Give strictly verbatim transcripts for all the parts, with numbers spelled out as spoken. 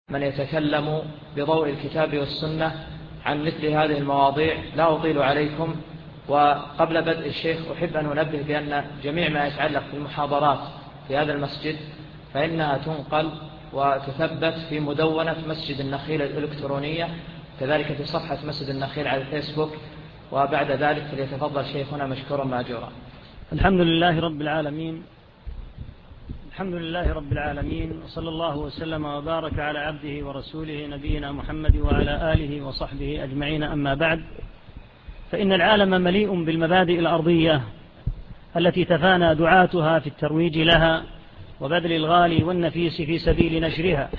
من يتكلم بضوء الكتاب والسنة عن مثل هذه المواضيع. لا أطيل عليكم، وقبل بدء الشيخ أحب أن أنبه بأن جميع ما يتعلق بالمحاضرات في هذا المسجد فإنها تنقل وتثبت في مدونة مسجد النخيل الإلكترونية، كذلك في صفحة مسجد النخيل على الفيسبوك. وبعد ذلك فليتفضل شيخنا مشكورا ماجورا. الحمد لله رب العالمين الحمد لله رب العالمين وصلى الله وسلم وبارك على عبده ورسوله نبينا محمد وعلى آله وصحبه أجمعين. أما بعد، فإن العالم مليء بالمبادئ الأرضية التي تفانى دعاتها في الترويج لها وبذل الغالي والنفيس في سبيل نشرها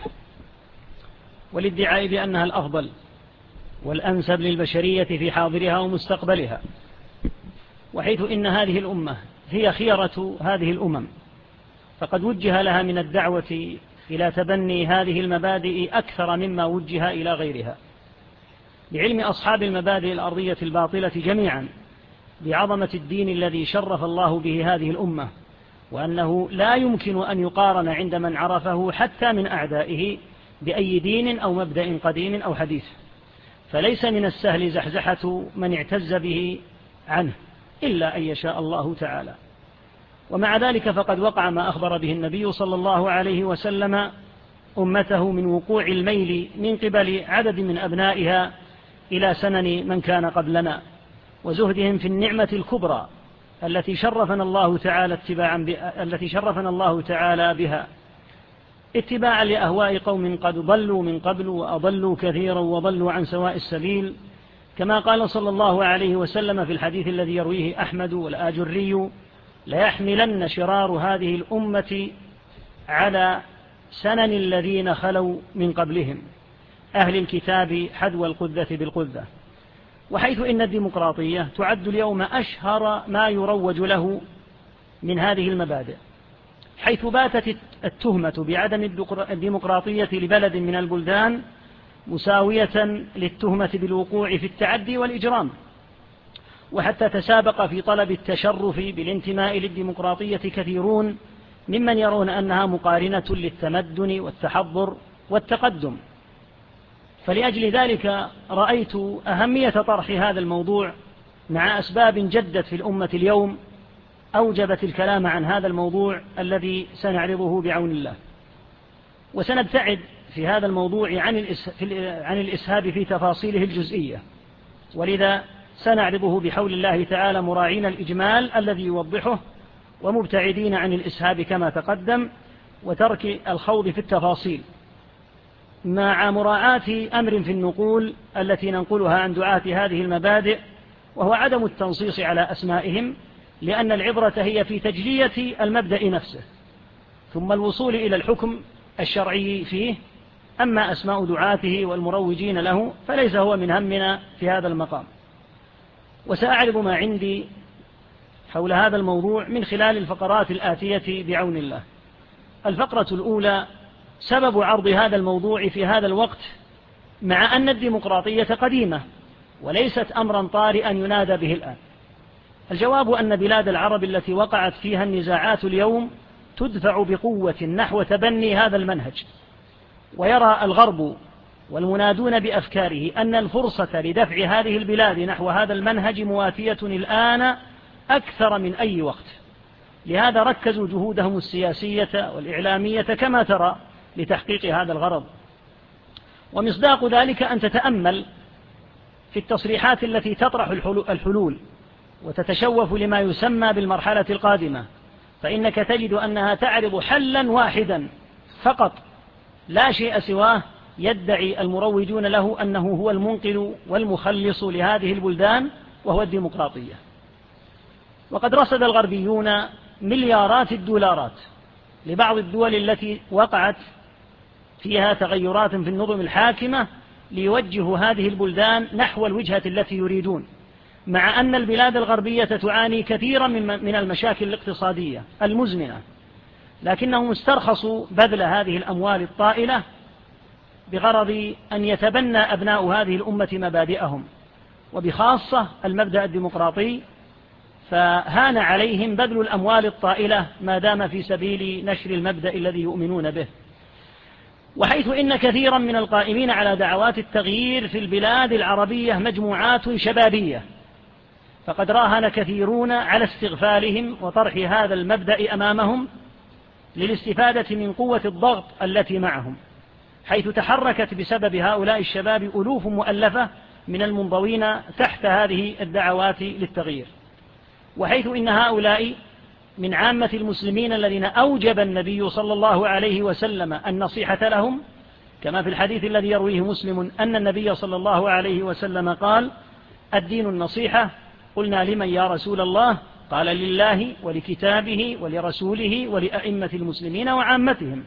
والادعاء بأنها الأفضل والأنسب للبشرية في حاضرها ومستقبلها، وحيث إن هذه الأمة هي خيرة هذه الأمم، فقد وجه لها من الدعوة إلى تبني هذه المبادئ أكثر مما وجه إلى غيرها، لعلم أصحاب المبادئ الأرضية الباطلة جميعا بعظمة الدين الذي شرف الله به هذه الأمة، وأنه لا يمكن أن يقارن عند من عرفه حتى من أعدائه بأي دين أو مبدأ قديم أو حديث، فليس من السهل زحزحة من اعتز به عنه إلا أن يشاء الله تعالى. ومع ذلك فقد وقع ما أخبر به النبي صلى الله عليه وسلم أمته من وقوع الميل من قبل عدد من أبنائها إلى سنن من كان قبلنا، وزهدهم في النعمة الكبرى التي شرفنا الله تعالى اتباعا ب... التي شرفنا الله تعالى بها اتباعا لأهواء قوم قد ضلوا من قبل وأضلوا كثيرا وضلوا عن سواء السبيل، كما قال صلى الله عليه وسلم في الحديث الذي يرويه أحمد والآجري: ليحملن شرار هذه الأمة على سنن الذين خلوا من قبلهم أهل الكتاب حذو القذة بالقذة. وحيث إن الديمقراطية تعد اليوم أشهر ما يروج له من هذه المبادئ، حيث باتت التهمة بعدم الديمقراطية لبلد من البلدان مساوية للتهمة بالوقوع في التعدي والإجرام، وحتى تسابق في طلب التشرف بالانتماء للديمقراطية كثيرون ممن يرون أنها مقارنة للتمدن والتحضر والتقدم. فلأجل ذلك رأيت أهمية طرح هذا الموضوع مع أسباب جدت في الأمة اليوم أوجبت الكلام عن هذا الموضوع الذي سنعرضه بعون الله. وسنبتعد في هذا الموضوع عن عن الإسهاب في تفاصيله الجزئية، ولذا سنعرضه بحول الله تعالى مراعين الإجمال الذي يوضحه، ومبتعدين عن الإسهاب كما تقدم وترك الخوض في التفاصيل، مع مراعاة أمر في النقول التي ننقلها عن دعاة هذه المبادئ، وهو عدم التنصيص على أسمائهم، لأن العبرة هي في تجلية المبدأ نفسه ثم الوصول إلى الحكم الشرعي فيه. أما أسماء دعاته والمروجين له فليس هو من همنا في هذا المقام. وسأعرض ما عندي حول هذا الموضوع من خلال الفقرات الآتية بعون الله. الفقرة الأولى: سبب عرض هذا الموضوع في هذا الوقت مع أن الديمقراطية قديمة وليست أمرا طارئا ينادى به الآن. الجواب أن بلاد العرب التي وقعت فيها النزاعات اليوم تدفع بقوة نحو تبني هذا المنهج، ويرى الغرب والمنادون بأفكاره أن الفرصة لدفع هذه البلاد نحو هذا المنهج مواتية الآن أكثر من أي وقت. لهذا ركزوا جهودهم السياسية والإعلامية كما ترى لتحقيق هذا الغرض. ومصداق ذلك أن تتأمل في التصريحات التي تطرح الحلول وتتشوف لما يسمى بالمرحلة القادمة، فإنك تجد أنها تعرض حلا واحدا فقط لا شيء سواه يدعي المروجون له أنه هو المنقذ والمخلص لهذه البلدان، وهو الديمقراطية. وقد رصد الغربيون مليارات الدولارات لبعض الدول التي وقعت فيها تغيرات في النظم الحاكمة ليوجهوا هذه البلدان نحو الوجهة التي يريدون، مع أن البلاد الغربية تعاني كثيرا من المشاكل الاقتصادية المزمنة، لكنهم استرخصوا بذل هذه الأموال الطائلة بغرض أن يتبنى أبناء هذه الأمة مبادئهم، وبخاصة المبدأ الديمقراطي، فهان عليهم بذل الأموال الطائلة ما دام في سبيل نشر المبدأ الذي يؤمنون به. وحيث إن كثيرا من القائمين على دعوات التغيير في البلاد العربية مجموعات شبابية، فقد راهن كثيرون على استغفالهم وطرح هذا المبدأ أمامهم للاستفادة من قوة الضغط التي معهم، حيث تحركت بسبب هؤلاء الشباب ألوف مؤلفة من المنضوين تحت هذه الدعوات للتغيير، وحيث إن هؤلاء من عامة المسلمين الذين أوجب النبي صلى الله عليه وسلم النصيحة لهم، كما في الحديث الذي يرويه مسلم أن النبي صلى الله عليه وسلم قال: الدين النصيحة. قلنا: لمن يا رسول الله؟ قال: لله ولكتابه ولرسوله ولأئمة المسلمين وعامتهم.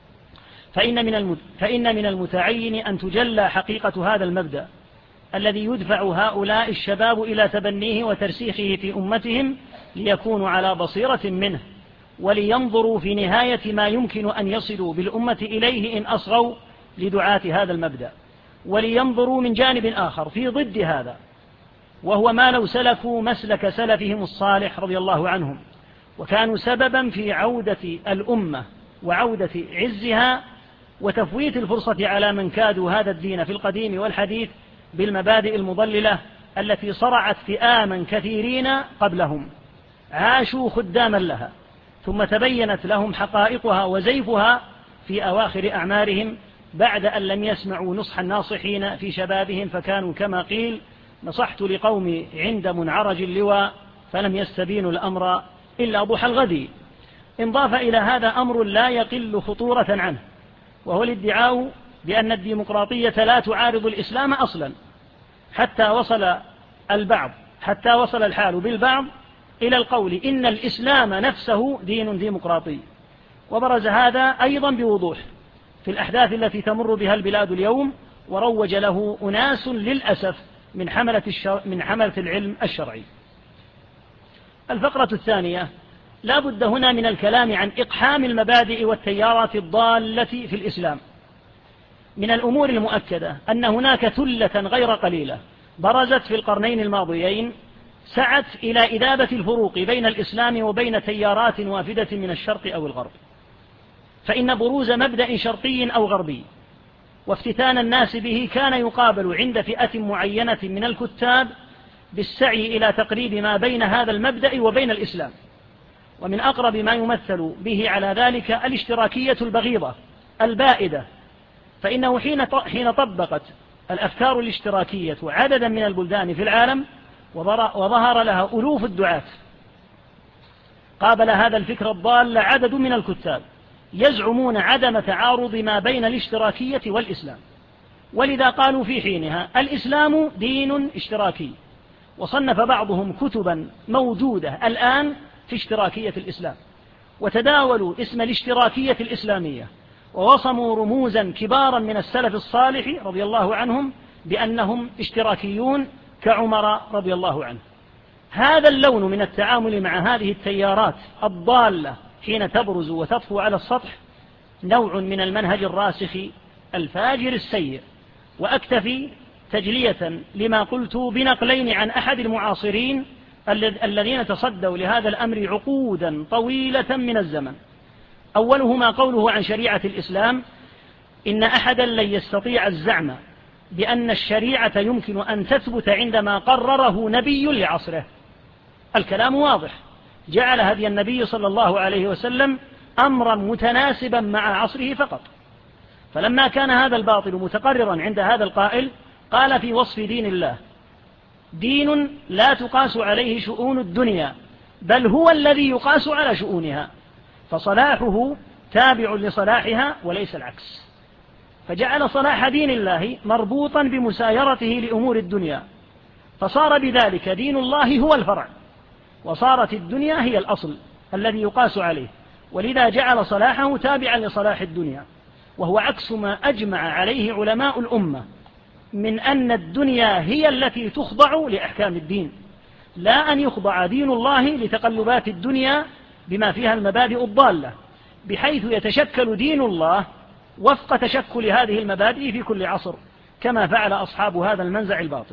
فإن من فإن من المتعين أن تجلى حقيقة هذا المبدأ الذي يدفع هؤلاء الشباب إلى تبنيه وترسيخه في أمتهم، ليكونوا على بصيرة منه، ولينظروا في نهاية ما يمكن أن يصلوا بالأمة إليه إن أصغوا لدعاة هذا المبدأ، ولينظروا من جانب آخر في ضد هذا، وهو ما لو سلكوا مسلك سلفهم الصالح رضي الله عنهم، وكانوا سببا في عودة الأمة وعودة عزها وتفويت الفرصة على من كادوا هذا الدين في القديم والحديث بالمبادئ المضللة التي صرعت فئاما كثيرين قبلهم عاشوا خداما لها، ثم تبينت لهم حقائقها وزيفها في أواخر أعمارهم بعد أن لم يسمعوا نصح الناصحين في شبابهم، فكانوا كما قيل: نصحت لقومي عند منعرج اللواء فلم يستبينوا الأمر إلا ضحى الغد. انضاف إلى هذا أمر لا يقل خطورة عنه، وهو الادعاء بأن الديمقراطية لا تعارض الإسلام أصلا، حتى وصل البعض حتى وصل الحال بالبعض إلى القول إن الإسلام نفسه دين ديمقراطي. وبرز هذا أيضا بوضوح في الأحداث التي تمر بها البلاد اليوم، وروج له أناس للأسف من حملة, الشر... من حملة العلم الشرعي. الفقرة الثانية: لا بد هنا من الكلام عن إقحام المبادئ والتيارات الضالة في الإسلام. من الأمور المؤكدة أن هناك ثلة غير قليلة برزت في القرنين الماضيين سعت إلى إذابة الفروق بين الإسلام وبين تيارات وافدة من الشرق أو الغرب، فإن بروز مبدأ شرقي أو غربي وافتتان الناس به كان يقابل عند فئة معينة من الكتاب بالسعي إلى تقريب ما بين هذا المبدأ وبين الإسلام. ومن أقرب ما يمثل به على ذلك الاشتراكية البغيضة البائدة، فإنه حين طبقت الأفكار الاشتراكية عددا من البلدان في العالم وظهر لها ألوف الدعاة، قابل هذا الفكر الضال عدد من الكتاب يزعمون عدم تعارض ما بين الاشتراكية والإسلام، ولذا قالوا في حينها: الإسلام دين اشتراكي. وصنف بعضهم كتبا موجودة الآن في اشتراكية الإسلام، وتداولوا اسم الاشتراكية الإسلامية، ووصموا رموزا كبارا من السلف الصالح رضي الله عنهم بأنهم اشتراكيون كعمر رضي الله عنه. هذا اللون من التعامل مع هذه التيارات الضالة حين تبرز وتطفو على السطح نوع من المنهج الراسخ الفاجر السيء. وأكتفي تجلية لما قلت بنقلين عن أحد المعاصرين الذين تصدوا لهذا الأمر عقودا طويلة من الزمن. أولهما قوله عن شريعة الإسلام: إن أحدا لن يستطيع الزعم بأن الشريعة يمكن أن تثبت عندما قرره نبي لعصره. الكلام واضح، جعل هدي النبي صلى الله عليه وسلم أمرا متناسبا مع عصره فقط. فلما كان هذا الباطل متقررا عند هذا القائل، قال في وصف دين الله: دين لا تقاس عليه شؤون الدنيا، بل هو الذي يقاس على شؤونها، فصلاحه تابع لصلاحها وليس العكس. فجعل صلاح دين الله مربوطا بمسايرته لأمور الدنيا، فصار بذلك دين الله هو الفرع، وصارت الدنيا هي الأصل الذي يقاس عليه، ولذا جعل صلاحه تابعا لصلاح الدنيا، وهو عكس ما أجمع عليه علماء الأمة من أن الدنيا هي التي تخضع لأحكام الدين، لا أن يخضع دين الله لتقلبات الدنيا بما فيها المبادئ الضالة، بحيث يتشكل دين الله وفق تشكل هذه المبادئ في كل عصر، كما فعل أصحاب هذا المنزع الباطل.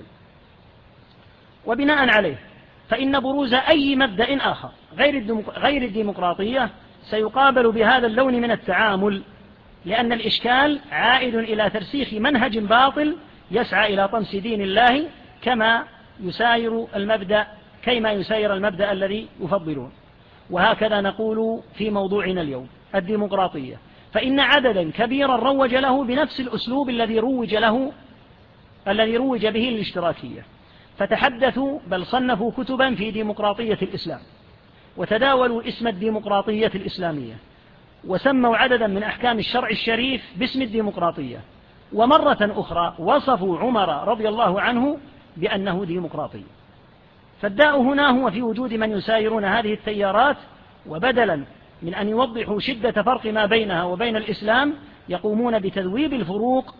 وبناء عليه فإن بروز أي مبدأ آخر غير الديمقراطية سيقابل بهذا اللون من التعامل، لأن الإشكال عائد إلى ترسيخ منهج باطل يسعى إلى طمس دين الله كما يساير المبدأ كيما يساير المبدأ الذي يفضلون. وهكذا نقول في موضوعنا اليوم الديمقراطية، فإن عددا كبيرا روج له بنفس الأسلوب الذي روج له الذي روج به الاشتراكية، فتحدثوا بل صنفوا كتبا في ديمقراطية الإسلام، وتداولوا اسم الديمقراطية الإسلامية، وسموا عددا من أحكام الشرع الشريف باسم الديمقراطية، ومرة أخرى وصفوا عمر رضي الله عنه بأنه ديمقراطي. فالداء هنا هو في وجود من يسايرون هذه التيارات، وبدلا من أن يوضحوا شدة فرق ما بينها وبين الإسلام يقومون بتذويب الفروق،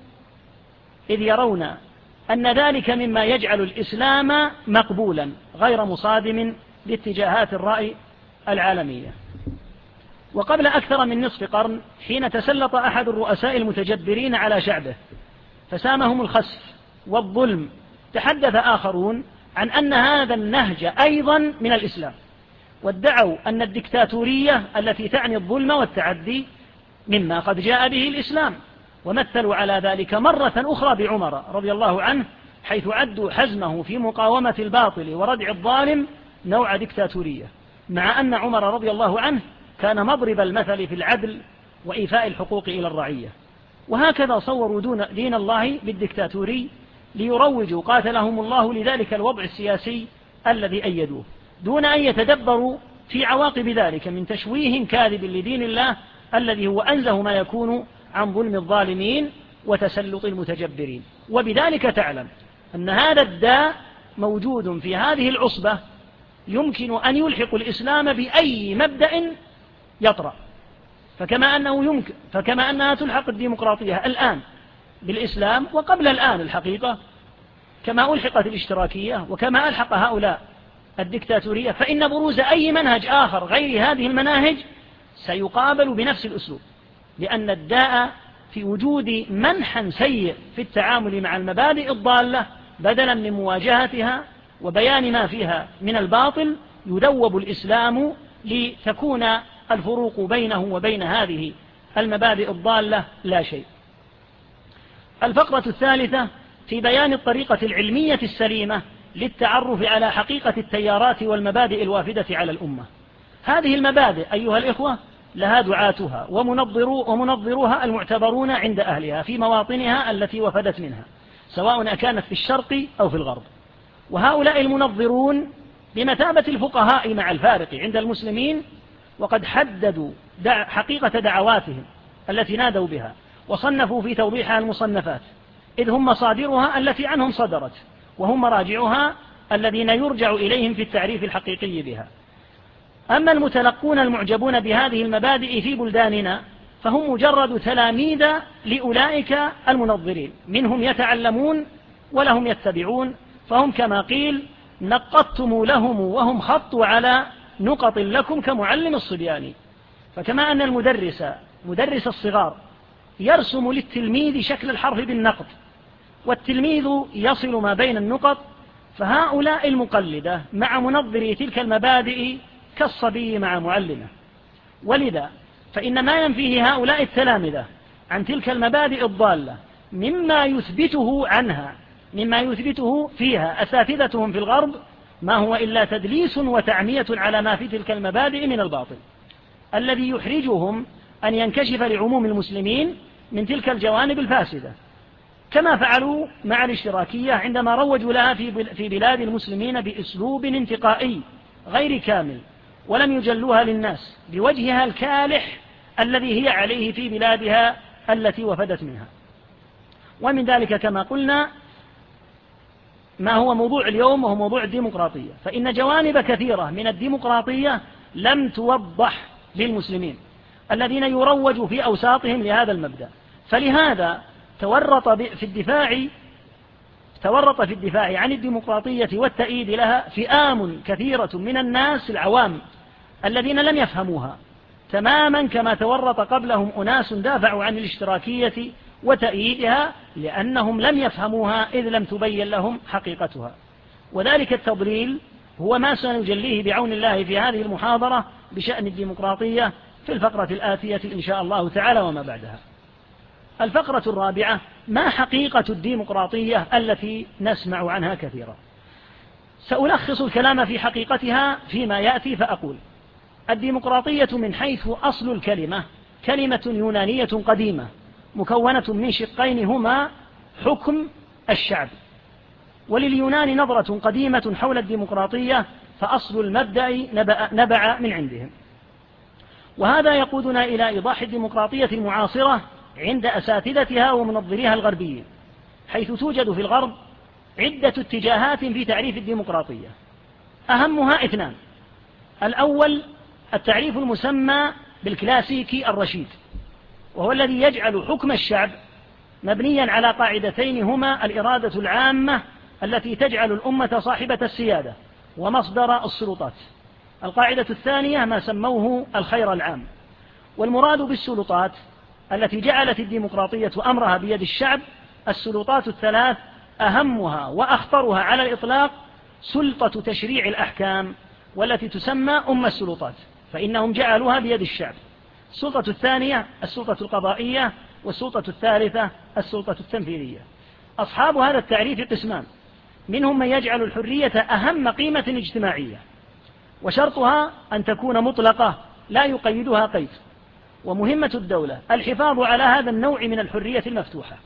إذ يرون أن ذلك مما يجعل الإسلام مقبولا غير مصادم لاتجاهات الرأي العالمية. وقبل أكثر من نصف قرن حين تسلط أحد الرؤساء المتجبرين على شعبه فسامهم الخسف والظلم، تحدث آخرون عن أن هذا النهج أيضا من الإسلام، وادعوا أن الدكتاتورية التي تعني الظلم والتعدي مما قد جاء به الإسلام، ومثلوا على ذلك مرة أخرى بعمر رضي الله عنه، حيث عدوا حزمه في مقاومة الباطل وردع الظالم نوع دكتاتورية، مع أن عمر رضي الله عنه كان مضرب المثل في العدل وإيفاء الحقوق إلى الرعية. وهكذا صوروا دون دين الله بالدكتاتوري ليروجوا قاتلهم الله لذلك الوضع السياسي الذي أيدوه، دون أن يتدبروا في عواقب ذلك من تشويه كاذب لدين الله الذي هو أنزه ما يكون عن ظلم الظالمين وتسلط المتجبرين. وبذلك تعلم أن هذا الداء موجود في هذه العصبة، يمكن أن يلحق الإسلام بأي مبدأ يطرأ، فكما أنه يمكن فكما أنها تلحق الديمقراطية الآن بالإسلام وقبل الآن الحقيقة، كما ألحقت الاشتراكية وكما ألحق هؤلاء الدكتاتورية، فإن بروز أي منهج آخر غير هذه المناهج سيقابل بنفس الأسلوب، لأن الداء في وجود منحا سيء في التعامل مع المبادئ الضالة بدلا من مواجهتها وبيان ما فيها من الباطل. يذوب الإسلام لتكون الفروق بينه وبين هذه المبادئ الضالة لا شيء. الفقرة الثالثة في بيان الطريقة العلمية السليمة للتعرف على حقيقة التيارات والمبادئ الوافدة على الأمة. هذه المبادئ أيها الإخوة لها دعاتها ومنظرو ومنظروها المعتبرون عند أهلها في مواطنها التي وفدت منها، سواء كانت في الشرق أو في الغرب. وهؤلاء المنظرون بمثابة الفقهاء مع الفارق عند المسلمين، وقد حددوا دع حقيقة دعواتهم التي نادوا بها، وصنفوا في توضيحها المصنفات، إذ هم مصادرها التي عنهم صدرت، وهم مراجعها الذين يرجع إليهم في التعريف الحقيقي بها. أما المتلقون المعجبون بهذه المبادئ في بلداننا فهم مجرد تلاميذ لأولئك المنظرين، منهم يتعلمون ولهم يتبعون، فهم كما قيل نقضتم لهم وهم خطوا على نقط لكم كمعلم الصبيان. فكما أن المدرس مدرس الصغار يرسم للتلميذ شكل الحرف بالنقط، والتلميذ يصل ما بين النقط، فهؤلاء المقلدة مع منظري تلك المبادئ كالصبي مع معلمه. ولذا فإن ما ينفيه هؤلاء التلامذة عن تلك المبادئ الضالة مما يثبته عنها مما يثبته فيها أساتذتهم في الغرب ما هو إلا تدليس وتعمية على ما في تلك المبادئ من الباطل، الذي يحرجهم أن ينكشف لعموم المسلمين من تلك الجوانب الفاسدة، كما فعلوا مع الاشتراكية عندما روجوا لها في بلاد المسلمين بأسلوب انتقائي غير كامل، ولم يجلوها للناس بوجهها الكالح الذي هي عليه في بلادها التي وفدت منها. ومن ذلك كما قلنا ما هو موضوع اليوم، وهو موضوع الديمقراطية، فإن جوانب كثيرة من الديمقراطية لم توضح للمسلمين الذين يروج في أوساطهم لهذا المبدأ، فلهذا تورط في الدفاع تورط في الدفاع عن الديمقراطية والتأييد لها فئام كثيرة من الناس العوام الذين لم يفهموها تماما، كما تورط قبلهم أناس دافعوا عن الاشتراكية وتأييدها لأنهم لم يفهموها إذ لم تبين لهم حقيقتها. وذلك التضليل هو ما سنجليه بعون الله في هذه المحاضرة بشأن الديمقراطية في الفقرة الآتية إن شاء الله تعالى وما بعدها. الفقرة الرابعة: ما حقيقة الديمقراطية التي نسمع عنها كثيرا؟ سألخص الكلام في حقيقتها فيما يأتي فأقول: الديمقراطية من حيث أصل الكلمة كلمة يونانية قديمة مكونة من شقين هما حكم الشعب. ولليونان نظرة قديمة حول الديمقراطية، فأصل المبدأ نبع من عندهم. وهذا يقودنا إلى إيضاح الديمقراطية المعاصرة عند أساتذتها ومنظريها الغربيين، حيث توجد في الغرب عدة اتجاهات في تعريف الديمقراطية، أهمها اثنان: الأول التعريف المسمى بالكلاسيكي الرشيد، وهو الذي يجعل حكم الشعب مبنيا على قاعدتين هما الإرادة العامة التي تجعل الأمة صاحبة السيادة ومصدر السلطات. القاعدة الثانية ما سموه الخير العام. والمراد بالسلطات التي جعلت الديمقراطية أمرها بيد الشعب السلطات الثلاث، أهمها وأخطرها على الإطلاق سلطة تشريع الأحكام، والتي تسمى أم السلطات، فإنهم جعلوها بيد الشعب. السلطة الثانية السلطة القضائية، والسلطة الثالثة السلطة التنفيذية. أصحاب هذا التعريف قسمان: منهم من يجعل الحرية أهم قيمة اجتماعية، وشرطها أن تكون مطلقة لا يقيدها قيد، ومهمة الدولة الحفاظ على هذا النوع من الحرية المفتوحة.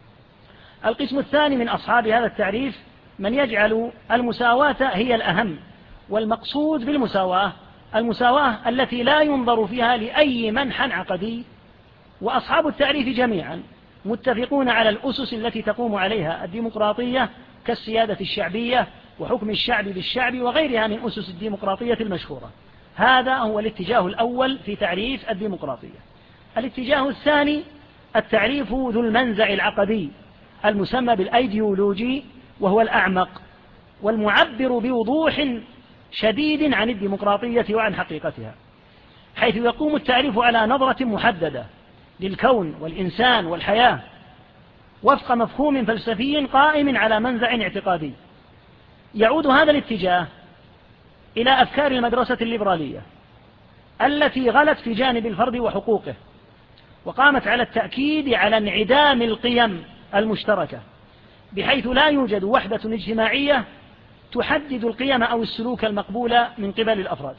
القسم الثاني من أصحاب هذا التعريف من يجعل المساواة هي الأهم، والمقصود بالمساواة المساواة التي لا ينظر فيها لأي منحى عقدي. وأصحاب التعريف جميعا متفقون على الأسس التي تقوم عليها الديمقراطية كالسيادة الشعبية وحكم الشعب بالشعب وغيرها من أسس الديمقراطية المشهورة. هذا هو الاتجاه الأول في تعريف الديمقراطية. الاتجاه الثاني التعريف ذو المنزع العقدي المسمى بالأيديولوجي، وهو الأعمق والمعبر بوضوح شديد عن الديمقراطية وعن حقيقتها، حيث يقوم التعريف على نظرة محددة للكون والإنسان والحياة وفق مفهوم فلسفي قائم على منزع اعتقادي. يعود هذا الاتجاه إلى أفكار المدرسة الليبرالية التي غلت في جانب الفرد وحقوقه، وقامت على التأكيد على انعدام القيم المشتركة، بحيث لا يوجد وحدة اجتماعية تحدد القيم أو السلوك المقبول من قبل الأفراد.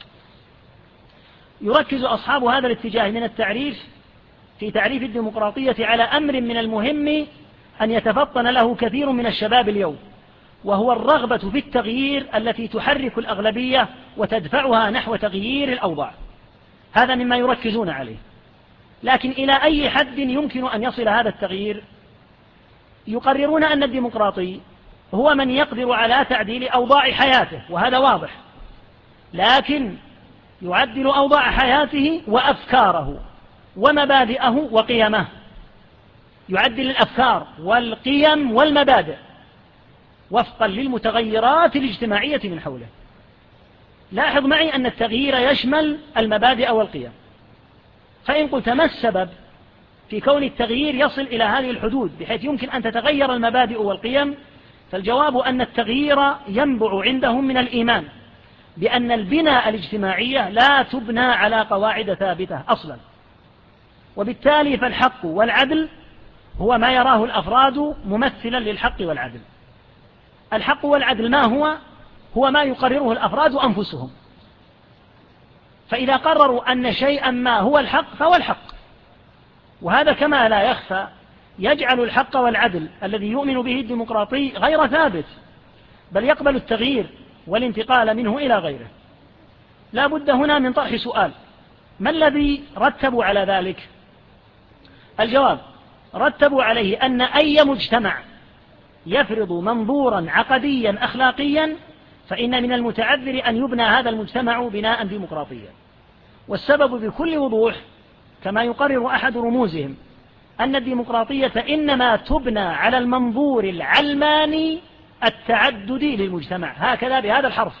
يركز أصحاب هذا الاتجاه من التعريف في تعريف الديمقراطية على أمر من المهم أن يتفطن له كثير من الشباب اليوم، وهو الرغبة في التغيير التي تحرك الأغلبية وتدفعها نحو تغيير الأوضاع. هذا مما يركزون عليه. لكن إلى أي حد يمكن أن يصل هذا التغيير؟ يقررون أن الديمقراطي هو من يقدر على تعديل أوضاع حياته، وهذا واضح، لكن يعدل أوضاع حياته وأفكاره ومبادئه وقيمه. يعدل الأفكار والقيم والمبادئ وفقا للمتغيرات الاجتماعية من حوله. لاحظ معي أن التغيير يشمل المبادئ والقيم. فإن قلت ما السبب في كون التغيير يصل إلى هذه الحدود بحيث يمكن أن تتغير المبادئ والقيم؟ فالجواب أن التغيير ينبع عندهم من الإيمان بأن البناء الاجتماعية لا تبنى على قواعد ثابتة أصلا، وبالتالي فالحق والعدل هو ما يراه الأفراد ممثلا للحق والعدل. الحق والعدل ما هو؟ هو ما يقرره الأفراد أنفسهم. فإذا قرروا أن شيئا ما هو الحق فهو الحق، وهذا كما لا يخفى يجعل الحق والعدل الذي يؤمن به الديمقراطي غير ثابت، بل يقبل التغيير والانتقال منه إلى غيره. لا بد هنا من طرح سؤال: ما الذي رتبوا على ذلك؟ الجواب: رتبوا عليه أن أي مجتمع يفرض منظورا عقديا أخلاقيا فإن من المتعذر أن يبنى هذا المجتمع بناء ديمقراطيا. والسبب بكل وضوح كما يقرر أحد رموزهم أن الديمقراطية إنما تبنى على المنظور العلماني التعددي للمجتمع، هكذا بهذا الحرف.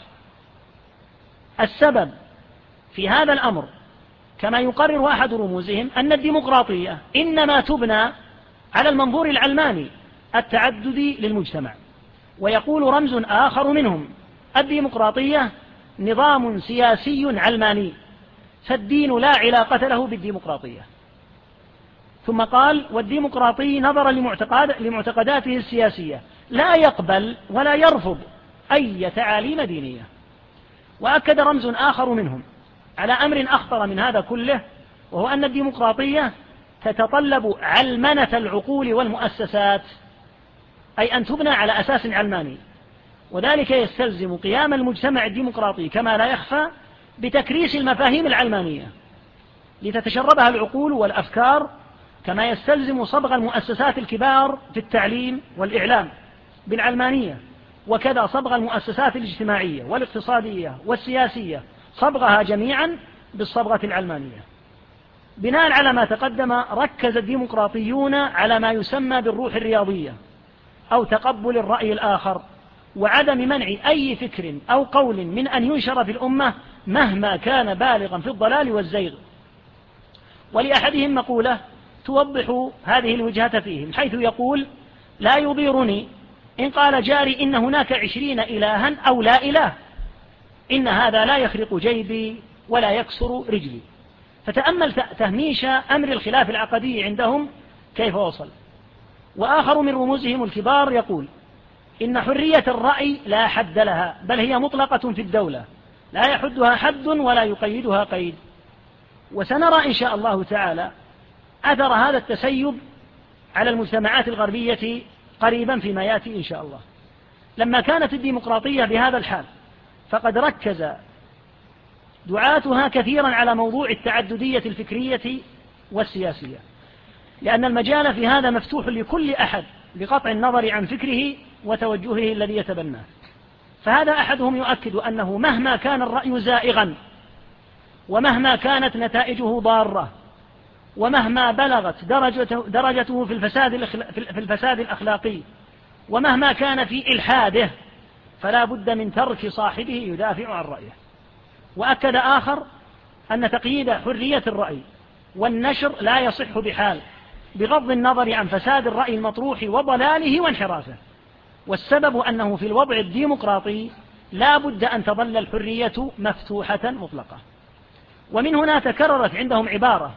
السبب في هذا الأمر كما يقرر أحد رموزهم أن الديمقراطية إنما تبنى على المنظور العلماني التعددي للمجتمع. ويقول رمز آخر منهم: الديمقراطية نظام سياسي علماني، فالدين لا علاقة له بالديمقراطية. ثم قال: والديمقراطي نظرا لمعتقد لمعتقداته السياسية لا يقبل ولا يرفض أي تعاليم دينية. وأكد رمز آخر منهم على أمر أخطر من هذا كله، وهو أن الديمقراطية تتطلب علمنة العقول والمؤسسات، أي أن تبنى على أساس علماني، وذلك يستلزم قيام المجتمع الديمقراطي كما لا يخفى بتكريس المفاهيم العلمانية لتتشربها العقول والأفكار، كما يستلزم صبغ المؤسسات الكبار في التعليم والإعلام بالعلمانية، وكذا صبغ المؤسسات الاجتماعية والاقتصادية والسياسية صبغها جميعا بالصبغة العلمانية. بناء على ما تقدم، ركز الديمقراطيون على ما يسمى بالروح الرياضية أو تقبل الرأي الآخر، وعدم منع أي فكر أو قول من أن ينشر في الأمة مهما كان بالغا في الضلال والزيغ. ولأحدهم مقولة توضح هذه الوجهة فيهم، حيث يقول: لا يضيرني إن قال جاري إن هناك عشرين إلها أو لا إله، إن هذا لا يخرق جيبي ولا يكسر رجلي. فتأمل تهميش أمر الخلاف العقدي عندهم كيف وصل. وآخر من رموزهم الكبار يقول: إن حرية الرأي لا حد لها، بل هي مطلقة في الدولة، لا يحدها حد ولا يقيدها قيد. وسنرى إن شاء الله تعالى أثر هذا التسيب على المجتمعات الغربية قريبا فيما يأتي إن شاء الله. لما كانت الديمقراطية بهذا الحال، فقد ركز دعاتها كثيرا على موضوع التعددية الفكرية والسياسية، لأن المجال في هذا مفتوح لكل أحد بقطع النظر عن فكره وتوجهه الذي يتبناه. فهذا أحدهم يؤكد أنه مهما كان الرأي زائغا، ومهما كانت نتائجه ضارة، ومهما بلغت درجته, درجته في الفساد, في الفساد الأخلاقي، ومهما كان في إلحاده، فلا بد من ترك صاحبه يدافع عن رأيه. وأكد آخر أن تقييد حرية الرأي والنشر لا يصح بحال، بغض النظر عن فساد الرأي المطروح وضلاله وانحرافه. والسبب أنه في الوضع الديمقراطي لا بد أن تظل الحرية مفتوحة مطلقة. ومن هنا تكررت عندهم عبارة: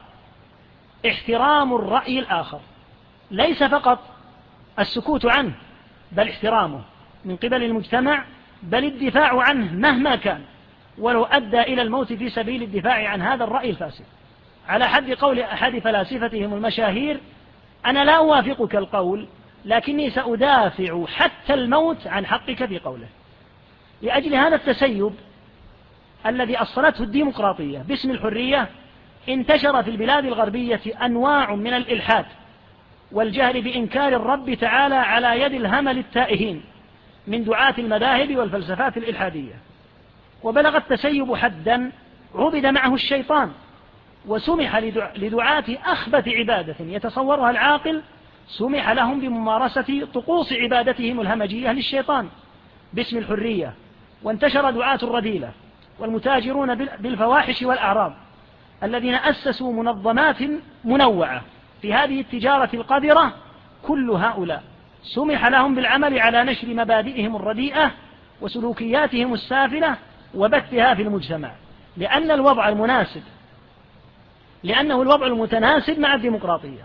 احترام الرأي الآخر، ليس فقط السكوت عنه، بل احترامه من قبل المجتمع، بل الدفاع عنه مهما كان، ولو أدى إلى الموت في سبيل الدفاع عن هذا الرأي الفاسد. على حد قول أحد فلاسفتهم المشاهير: أنا لا أوافقك القول، لكني سأدافع حتى الموت عن حقك في قوله. لأجل هذا التسيب الذي أصلته الديمقراطية باسم الحرية، انتشر في البلاد الغربية أنواع من الإلحاد والجهل بإنكار الرب تعالى على يد الهمل التائهين من دعاة المذاهب والفلسفات الإلحادية. وبلغ التسيب حدا عبد معه الشيطان، وسمح لدعاة أخبث عبادة يتصورها العاقل، سمح لهم بممارسة طقوس عبادتهم الهمجية للشيطان باسم الحرية. وانتشر دعاة الرذيلة والمتاجرون بالفواحش والأعراض الذين أسسوا منظمات منوعة في هذه التجارة القذرة. كل هؤلاء سمح لهم بالعمل على نشر مبادئهم الرديئة وسلوكياتهم السافلة وبثها في المجتمع، لأن الوضع المناسب لأنه الوضع المتناسب مع الديمقراطية.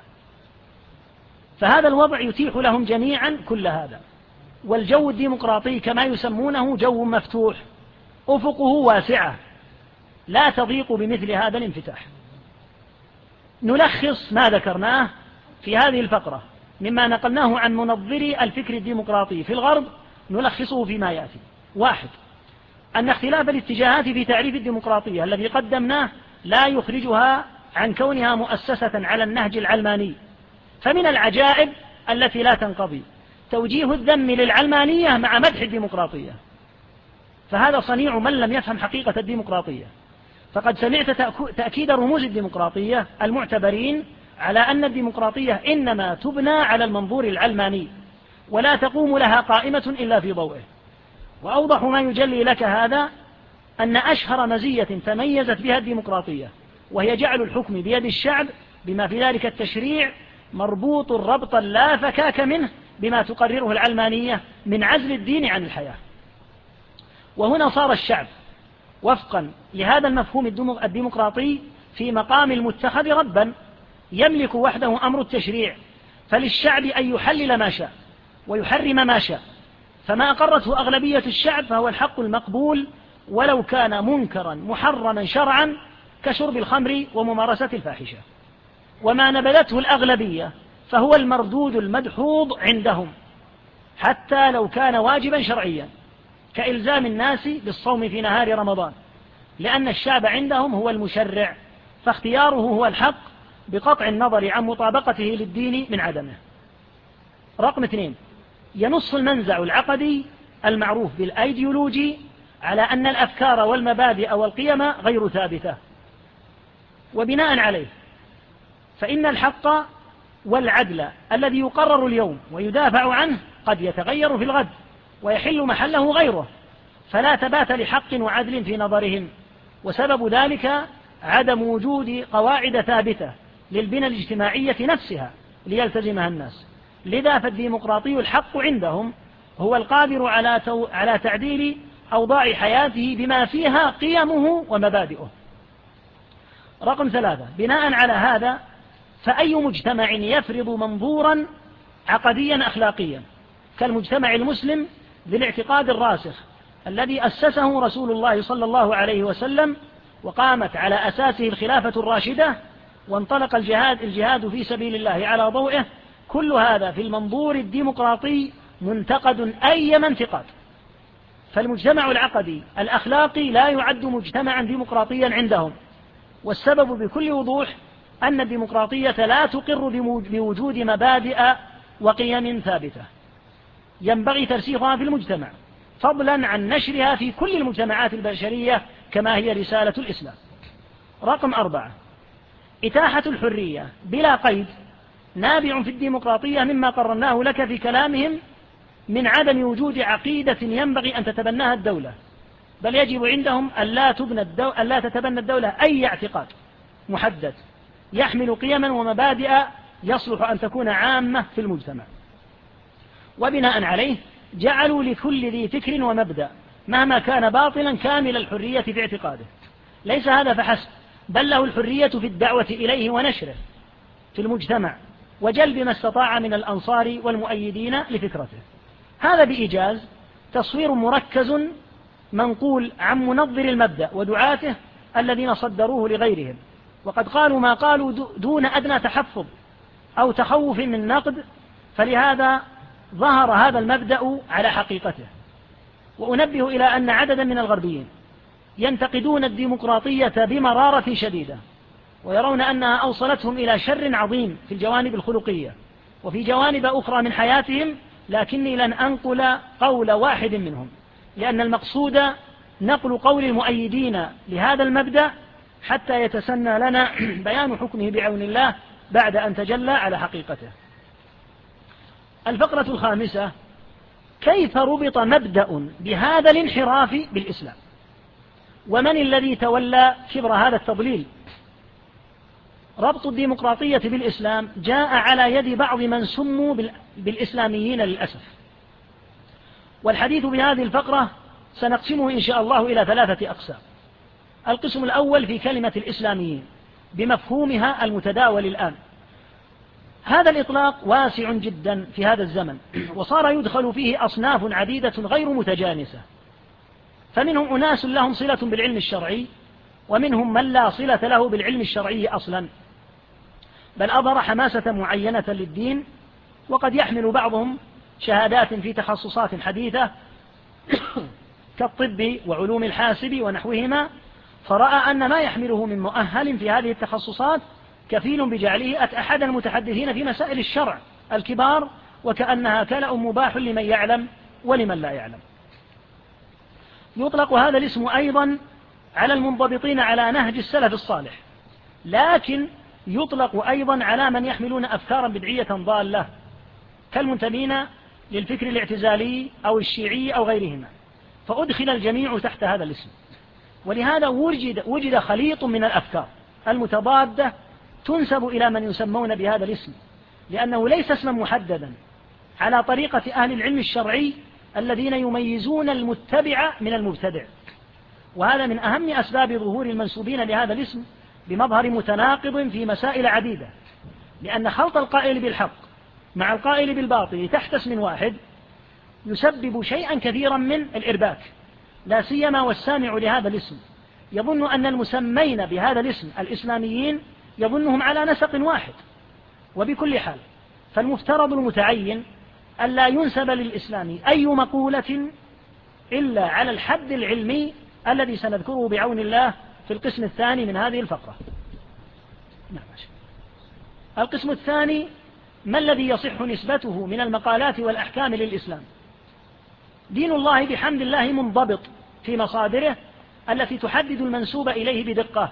فهذا الوضع يتيح لهم جميعا كل هذا. والجو الديمقراطي كما يسمونه جو مفتوح، أفقه واسعة لا تضيق بمثل هذا الانفتاح. نلخص ما ذكرناه في هذه الفقرة مما نقلناه عن منظري الفكر الديمقراطي في الغرب، نلخصه فيما يأتي. واحد: أن اختلاف الاتجاهات في تعريف الديمقراطية الذي قدمناه لا يخرجها عن كونها مؤسسة على النهج العلماني. فمن العجائب التي لا تنقضي توجيه الذم للعلمانية مع مدح الديمقراطية، فهذا صنيع من لم يفهم حقيقة الديمقراطية. فقد سمعت تأكيد رموز الديمقراطية المعتبرين على أن الديمقراطية إنما تبنى على المنظور العلماني، ولا تقوم لها قائمة إلا في ضوئه. وأوضح ما يجلي لك هذا أن أشهر مزية تميزت بها الديمقراطية وهي جعل الحكم بيد الشعب، بما في ذلك التشريع مربوط ربطا لا فكاك منه بما تقرره العلمانية من عزل الدين عن الحياة. وهنا صار الشعب وفقا لهذا المفهوم الديمقراطي في مقام المتخذ ربا، يملك وحده أمر التشريع، فللشعب أن يحلل ما شاء ويحرم ما شاء، فما أقرته أغلبية الشعب فهو الحق المقبول ولو كان منكرا محرما شرعا كشرب الخمر وممارسة الفاحشة، وما نبذته الأغلبية فهو المردود المدحوظ عندهم حتى لو كان واجبا شرعيا، كإلزام الناس بالصوم في نهار رمضان، لأن الشعب عندهم هو المشرع، فاختياره هو الحق بقطع النظر عن مطابقته للدين من عدمه. رقم اثنين، ينص المنزع العقدي المعروف بالأيديولوجي على أن الأفكار والمبادئ والقيم غير ثابتة، وبناء عليه فإن الحق والعدل الذي يقرر اليوم ويدافع عنه قد يتغير في الغد ويحل محله غيره، فلا ثبات لحق وعدل في نظرهم، وسبب ذلك عدم وجود قواعد ثابتة للبنى الاجتماعية نفسها ليلتزمها الناس. لذا فالديمقراطي الحق عندهم هو القادر على على تعديل أوضاع حياته بما فيها قيمه ومبادئه. رقم ثلاثة، بناء على هذا فأي مجتمع يفرض منظورا عقديا أخلاقيا كالمجتمع المسلم ذي الاعتقاد الراسخ الذي أسسه رسول الله صلى الله عليه وسلم وقامت على أساسه الخلافة الراشدة وانطلق الجهاد الجهاد في سبيل الله على ضوئه، كل هذا في المنظور الديمقراطي منتقد أيما انتقاد. فالمجتمع العقدي الأخلاقي لا يعد مجتمعا ديمقراطيا عندهم، والسبب بكل وضوح أن الديمقراطية لا تقر بوجود مبادئ وقيم ثابتة ينبغي ترسيخها في المجتمع، فضلا عن نشرها في كل المجتمعات البشرية كما هي رسالة الإسلام. رقم أربعة، إتاحة الحرية بلا قيد نابع في الديمقراطية مما قررناه لك في كلامهم من عدم وجود عقيدة ينبغي أن تتبناها الدولة، بل يجب عندهم ألا تبنى الدو... ألا تتبنى الدولة أي اعتقاد محدد يحمل قيما ومبادئ يصلح أن تكون عامة في المجتمع. وبناء عليه جعلوا لكل ذي فكر ومبدأ مهما كان باطلا كامل الحرية في اعتقاده. ليس هذا فحسب، بل له الحرية في الدعوة إليه ونشره في المجتمع وجلب ما استطاع من الأنصار والمؤيدين لفكرته. هذا بإيجاز تصوير مركز منقول عن منظر المبدأ ودعاته الذين صدروه لغيرهم، وقد قالوا ما قالوا دون أدنى تحفظ أو تخوف من نقد، فلهذا ظهر هذا المبدأ على حقيقته. وأنبه إلى أن عددا من الغربيين ينتقدون الديمقراطية بمرارة شديدة، ويرون أنها أوصلتهم إلى شر عظيم في الجوانب الخلقية وفي جوانب أخرى من حياتهم، لكني لن أنقل قول واحد منهم، لأن المقصود نقل قول المؤيدين لهذا المبدأ حتى يتسنى لنا بيان حكمه بعون الله بعد أن تجلى على حقيقته. الفقرة الخامسة، كيف ربط مبدأ بهذا الانحراف بالإسلام؟ ومن الذي تولى كبر هذا التضليل؟ ربط الديمقراطية بالإسلام جاء على يد بعض من سموا بالإسلاميين للأسف، والحديث بهذه الفقرة سنقسمه إن شاء الله إلى ثلاثة أقسام. القسم الأول في كلمة الإسلاميين بمفهومها المتداول الآن. هذا الإطلاق واسع جدا في هذا الزمن، وصار يدخل فيه أصناف عديدة غير متجانسة، فمنهم أناس لهم صلة بالعلم الشرعي، ومنهم من لا صلة له بالعلم الشرعي أصلا، بل أظهر حماسة معينة للدين، وقد يحمل بعضهم شهادات في تخصصات حديثة كالطب وعلوم الحاسب ونحوهما، فرأى أن ما يحمله من مؤهل في هذه التخصصات كفيل بجعله أحد المتحدثين في مسائل الشرع الكبار، وكأنها كلأ مباح لمن يعلم ولمن لا يعلم. يطلق هذا الاسم أيضا على المنضبطين على نهج السلف الصالح، لكن يطلق أيضا على من يحملون أفكارا بدعية ضالة كالمنتمين للفكر الاعتزالي أو الشيعي أو غيرهما، فأدخل الجميع تحت هذا الاسم. ولهذا وجد, وجد خليط من الأفكار المتضادة تنسب إلى من يسمون بهذا الاسم، لأنه ليس اسما محددا على طريقة أهل العلم الشرعي الذين يميزون المتبع من المبتدع. وهذا من أهم أسباب ظهور المنسوبين لهذا الاسم بمظهر متناقض في مسائل عديدة، لأن خلط القائل بالحق مع القائل بالباطل تحت اسم واحد يسبب شيئا كثيرا من الإرباك، لا سيما والسامع لهذا الاسم يظن أن المسمين بهذا الاسم الإسلاميين يظنهم على نسق واحد. وبكل حال فالمفترض المتعين ألا ينسب للإسلام أي مقولة إلا على الحد العلمي الذي سنذكره بعون الله في القسم الثاني من هذه الفقرة. نعم. القسم الثاني: ما الذي يصح نسبته من المقالات والأحكام للإسلام؟ دين الله بحمد الله منضبط في مصادره التي تحدد المنسوب إليه بدقة،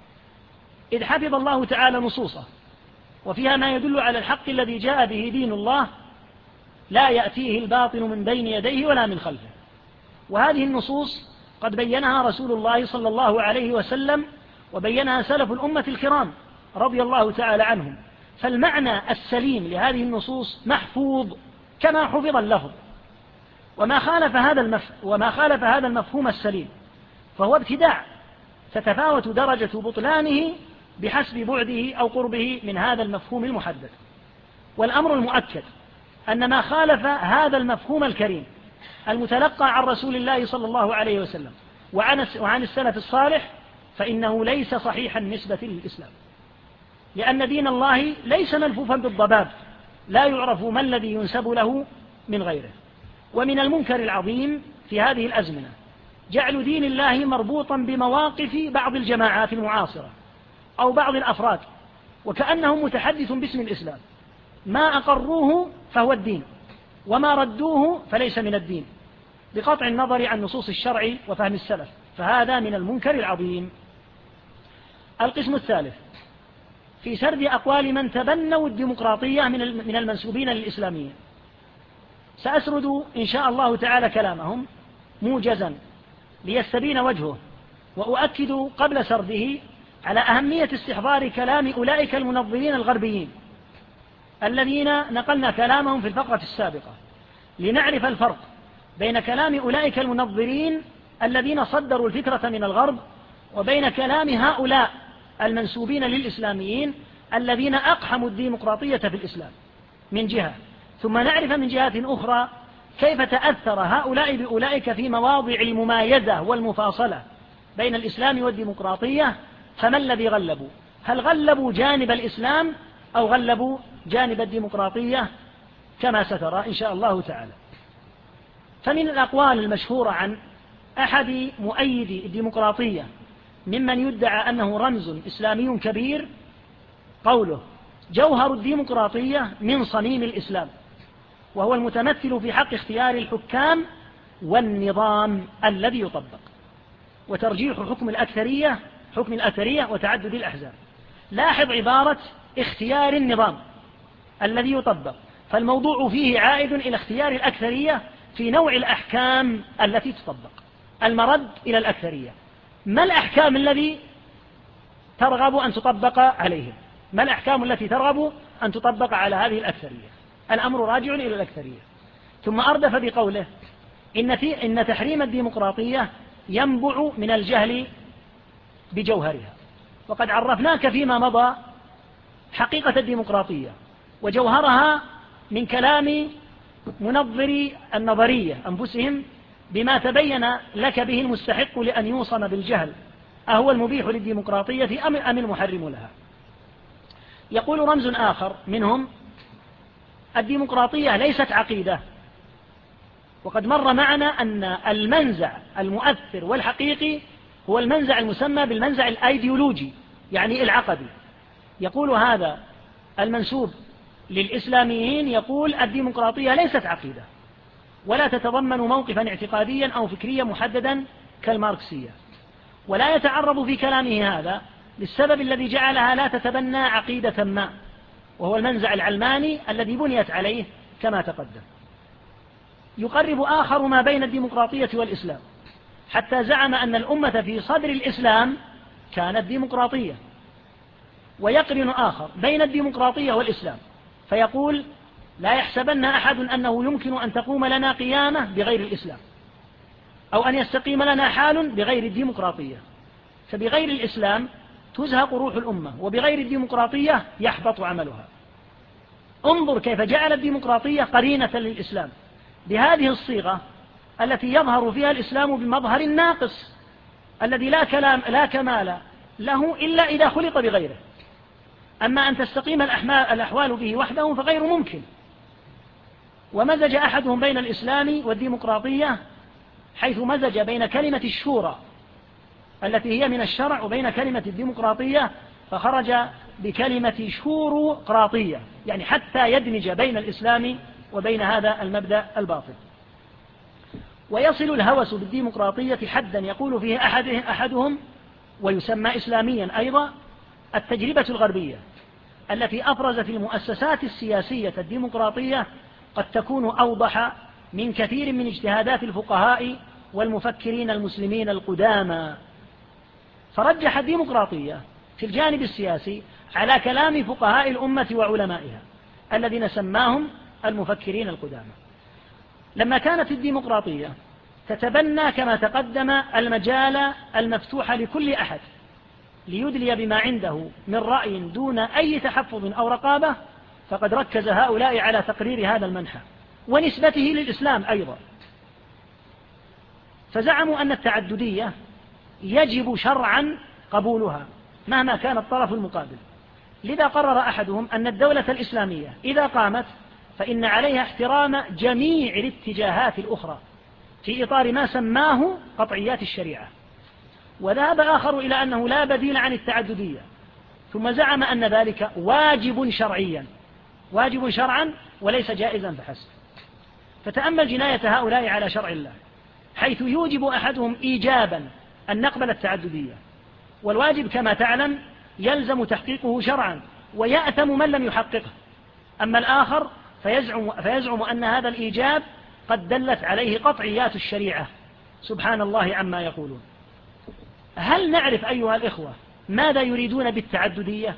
إذ حفظ الله تعالى نصوصه وفيها ما يدل على الحق الذي جاء به دين الله لا يأتيه الباطل من بين يديه ولا من خلفه. وهذه النصوص قد بينها رسول الله صلى الله عليه وسلم وبينها سلف الأمة الكرام رضي الله تعالى عنهم. فالمعنى السليم لهذه النصوص محفوظ كما حفظ اللفظ، وما خالف هذا المف... وما خالف هذا المفهوم السليم فهو ابتداع تتفاوت درجة بطلانه بحسب بعده أو قربه من هذا المفهوم المحدد. والأمر المؤكد أن ما خالف هذا المفهوم الكريم المتلقى عن رسول الله صلى الله عليه وسلم وعن السلف الصالح فإنه ليس صحيحا نسبة للإسلام، لأن دين الله ليس ملفوفا بالضباب لا يعرف ما الذي ينسب له من غيره. ومن المنكر العظيم في هذه الأزمنة جعل دين الله مربوطا بمواقف بعض الجماعات المعاصرة أو بعض الأفراد وكأنه متحدث باسم الإسلام، ما أقروه فهو الدين وما ردوه فليس من الدين، بقطع النظر عن نصوص الشرع وفهم السلف، فهذا من المنكر العظيم. القسم الثالث: في سرد أقوال من تبنوا الديمقراطية من المنسوبين للإسلاميين. سأسرد إن شاء الله تعالى كلامهم موجزا ليستبين وجهه، وأؤكد قبل سرده على أهمية استحضار كلام أولئك المنظرين الغربيين الذين نقلنا كلامهم في الفقرة السابقة، لنعرف الفرق بين كلام أولئك المنظرين الذين صدروا الفكرة من الغرب وبين كلام هؤلاء المنسوبين للإسلاميين الذين أقحموا الديمقراطية في الإسلام من جهة، ثم نعرف من جهة أخرى كيف تأثر هؤلاء بأولئك في مواضع الممايزة والمفاصلة بين الإسلام والديمقراطية. فما الذي غلبوا؟ هل غلبوا جانب الإسلام أو غلبوا جانب الديمقراطية؟ كما سترى إن شاء الله تعالى. فمن الأقوال المشهورة عن أحد مؤيدي الديمقراطية ممن يدعى أنه رمز إسلامي كبير قوله: جوهر الديمقراطية من صميم الإسلام، وهو المتمثل في حق اختيار الحكام والنظام الذي يطبق، وترجيح حكم الأكثرية حكم الأكثرية وتعدد الأحزاب. لاحظ عبارة اختيار النظام الذي يطبق، فالموضوع فيه عائد إلى اختيار الأكثرية في نوع الأحكام التي تطبق، المرد إلى الأكثرية. ما الأحكام الذي ترغب أن تطبق عليهم؟ ما الأحكام التي ترغب أن تطبق على هذه الأكثرية؟ الأمر راجع إلى الأكثرية. ثم أردف بقوله: إن, إن تحريم الديمقراطية ينبع من الجهل بجوهرها. وقد عرفناك فيما مضى حقيقة الديمقراطية وجوهرها من كلام منظري النظرية أنفسهم بما تبين لك به المستحق لأن يوصم بالجهل، أهو المبيح للديمقراطية أم أم المحرم لها. يقول رمز آخر منهم: الديمقراطية ليست عقيدة. وقد مر معنا أن المنزع المؤثر والحقيقي هو المنزع المسمى بالمنزع الأيديولوجي، يعني العقدي. يقول هذا المنسوب للإسلاميين، يقول الديمقراطية ليست عقيدة ولا تتضمن موقفا اعتقاديا أو فكريا محددا كالماركسية، ولا يتعرض في كلامه هذا للسبب الذي جعلها لا تتبنى عقيدة ما، وهو المنزع العلماني الذي بنيت عليه كما تقدم. يقرب آخر ما بين الديمقراطية والإسلام، حتى زعم أن الأمة في صدر الإسلام كانت ديمقراطية. ويقرن آخر بين الديمقراطية والإسلام فيقول: لا يحسبن أحد أنه يمكن أن تقوم لنا قيامة بغير الإسلام، أو أن يستقيم لنا حال بغير الديمقراطية. فبغير الإسلام تزهق روح الأمة، وبغير الديمقراطية يحبط عملها. انظر كيف جعل الديمقراطية قرينة للإسلام بهذه الصيغة التي يظهر فيها الإسلام بمظهر ناقص الذي لا كلام لا كمال له إلا إذا خلط بغيره. أما أن تستقيم الأحوال به وحده فغير ممكن. ومزج أحدهم بين الإسلام والديمقراطية حيث مزج بين كلمة الشورى التي هي من الشرع وبين كلمة الديمقراطية، فخرج بكلمة شوروقراطية، يعني حتى يدمج بين الإسلام وبين هذا المبدأ الباطل. ويصل الهوس بالديمقراطية حدا يقول فيه أحدهم ويسمى إسلاميا أيضا التجربة الغربية التي أفرزت المؤسسات السياسية الديمقراطية قد تكون أوضح من كثير من اجتهادات الفقهاء والمفكرين المسلمين القدامى. فرجح الديمقراطية في الجانب السياسي على كلام فقهاء الأمة وعلمائها الذين سماهم المفكرين القدامى. لما كانت الديمقراطية تتبنى كما تقدم المجال المفتوح لكل أحد ليدلي بما عنده من رأي دون أي تحفظ أو رقابة، فقد ركز هؤلاء على تقرير هذا المنحى ونسبته للإسلام أيضا. فزعموا أن التعددية يجب شرعا قبولها مهما كان الطرف المقابل. لذا قرر أحدهم أن الدولة الإسلامية إذا قامت فإن عليها احترام جميع الاتجاهات الأخرى في إطار ما سماه قطعيات الشريعة. وذهب آخر إلى أنه لا بديل عن التعددية، ثم زعم أن ذلك واجب شرعيا، واجب شرعا وليس جائزا فحسب. فتأمل جناية هؤلاء على شرع الله، حيث يوجب أحدهم إيجابا أن نقبل التعددية، والواجب كما تعلم يلزم تحقيقه شرعا ويأثم من لم يحققه. أما الآخر فيزعم, فيزعم أن هذا الإيجاب قد دلت عليه قطعيات الشريعة. سبحان الله عما يقولون. هل نعرف أيها الإخوة ماذا يريدون بالتعددية؟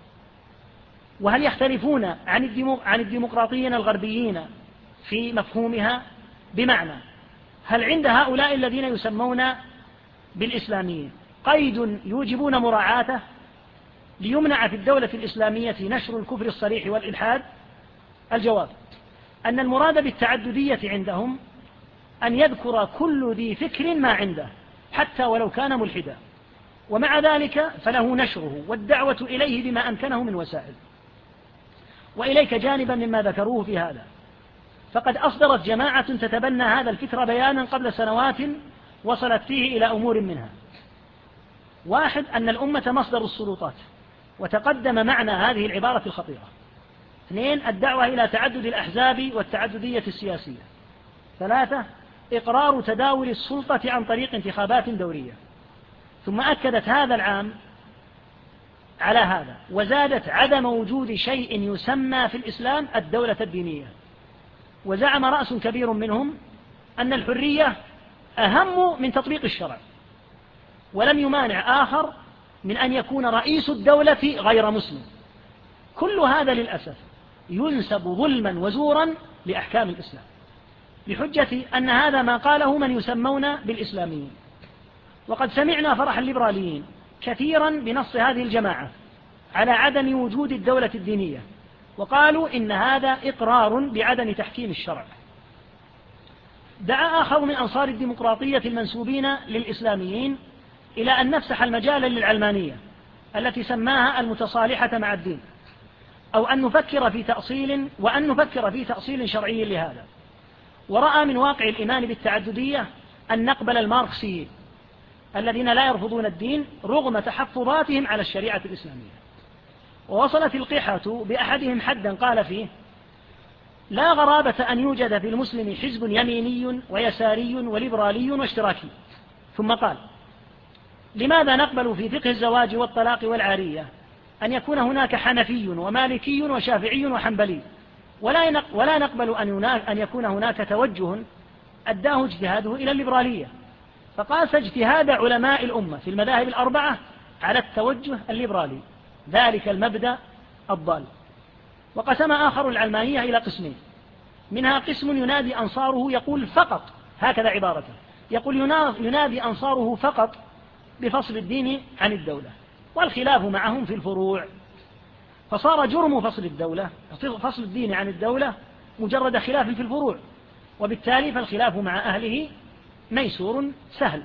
وهل يختلفون عن الديمقراطيين الغربيين في مفهومها؟ بمعنى هل عند هؤلاء الذين يسمون بالإسلاميين قيد يوجبون مراعاته ليمنع في الدولة الإسلامية نشر الكفر الصريح والإلحاد؟ الجواب أن المراد بالتعددية عندهم أن يذكر كل ذي فكر ما عنده حتى ولو كان ملحدا، ومع ذلك فله نشره والدعوة إليه بما أمكنه من وسائل. وإليك جانبا مما ذكروه في هذا، فقد أصدرت جماعة تتبنى هذا الفكر بيانا قبل سنوات وصلت فيه إلى أمور منها: واحد، أن الأمة مصدر السلطات، وتقدم معنى هذه العبارة الخطيرة. اثنين، الدعوة إلى تعدد الأحزاب والتعددية السياسية. ثلاثة، إقرار تداول السلطة عن طريق انتخابات دورية. ثم أكدت هذا العام على هذا وزادت عدم وجود شيء يسمى في الإسلام الدولة الدينية. وزعم رأس كبير منهم أن الحرية أهم من تطبيق الشرع، ولم يمانع آخر من أن يكون رئيس الدولة غير مسلم. كل هذا للأسف ينسب ظلما وزورا لأحكام الإسلام بحجة أن هذا ما قاله من يسمون بالإسلاميين. وقد سمعنا فرح الليبراليين كثيرا بنص هذه الجماعة على عدم وجود الدولة الدينية، وقالوا إن هذا إقرار بعدم تحكيم الشرع. دعا آخر من أنصار الديمقراطية المنسوبين للإسلاميين إلى أن نفسح المجال للعلمانية التي سماها المتصالحة مع الدين، أو أن نفكر في تأصيل وأن نفكر في تأصيل شرعي لهذا. ورأى من واقع الإيمان بالتعددية أن نقبل الماركسيين الذين لا يرفضون الدين رغم تحفظاتهم على الشريعة الإسلامية. ووصلت القحة بأحدهم حدا قال فيه: لا غرابة أن يوجد في المسلم حزب يميني ويساري وليبرالي واشتراكي. ثم قال: لماذا نقبل في فقه الزواج والطلاق والعارية أن يكون هناك حنفي ومالكي وشافعي وحنبلي، ولا نقبل أن يكون هناك توجه أداه اجتهاده إلى الليبرالية؟ فقاس اجتهاد علماء الأمة في المذاهب الأربعة على التوجه الليبرالي، ذلك المبدأ الضال. وقسم آخر العلمانية إلى قسمين، منها قسم ينادي أنصاره يقول فقط، هكذا عبارته، يقول ينادي أنصاره فقط بفصل الدين عن الدولة، والخلاف معهم في الفروع. فصار جرم فصل الدولة فصل الدين عن الدولة مجرد خلاف في الفروع، وبالتالي فالخلاف مع أهله ميسور سهل.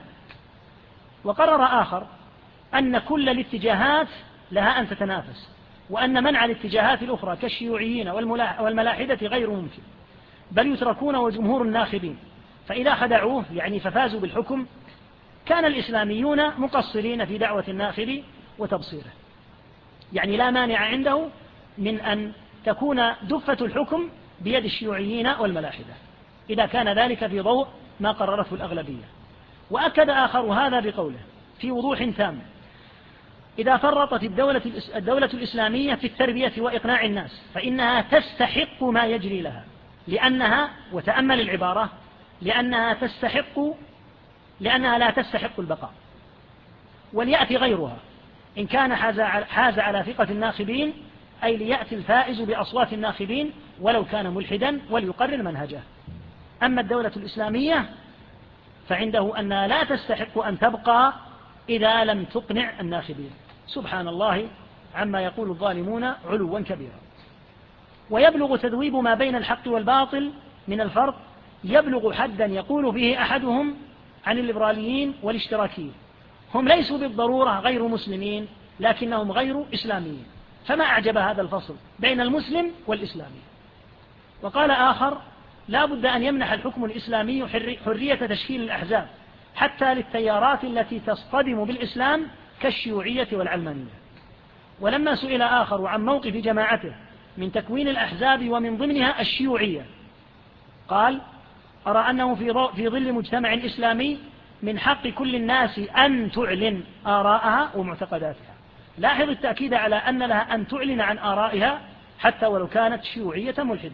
وقرر آخر أن كل الاتجاهات لها أن تتنافس، وأن منع الاتجاهات الأخرى كالشيوعيين والملاحدة غير ممكن، بل يتركون وجمهور الناخبين، فإذا خدعوه يعني ففازوا بالحكم كان الإسلاميون مقصرين في دعوة الناخب وتبصيره. يعني لا مانع عنده من أن تكون دفة الحكم بيد الشيوعيين والملاحدة إذا كان ذلك في ضوء ما قررته الأغلبية. وأكد آخر هذا بقوله في وضوح تام: إذا فرطت الدولة, الدولة الإسلامية في التربية وإقناع الناس فإنها تستحق ما يجري لها، لأنها، وتأمل العبارة، لأنها تستحق لأنها لا تستحق البقاء، وليأتي غيرها إن كان حاز على ثقة الناخبين، أي ليأتي الفائز بأصوات الناخبين ولو كان ملحدا وليقرر منهجه. أما الدولة الإسلامية فعنده أنها لا تستحق أن تبقى إذا لم تقنع الناخبين. سبحان الله عما يقول الظالمون علوا كبيرا. ويبلغ تذويب ما بين الحق والباطل من الفرق يبلغ حدا يقول فيه أحدهم عن الليبراليين والاشتراكيين: هم ليسوا بالضرورة غير مسلمين لكنهم غير إسلاميين. فما أعجب هذا الفصل بين المسلم والإسلامي. وقال آخر: لا بد أن يمنح الحكم الإسلامي حرية تشكيل الأحزاب حتى للتيارات التي تصطدم بالإسلام كالشيوعية والعلمانية. ولما سئل آخر عن موقف جماعته من تكوين الأحزاب ومن ضمنها الشيوعية قال: أرى أنه في ظل مجتمع إسلامي من حق كل الناس أن تعلن آراءها ومعتقداتها. لاحظ التأكيد على أن لها أن تعلن عن آرائها حتى ولو كانت شيوعية ملحدة.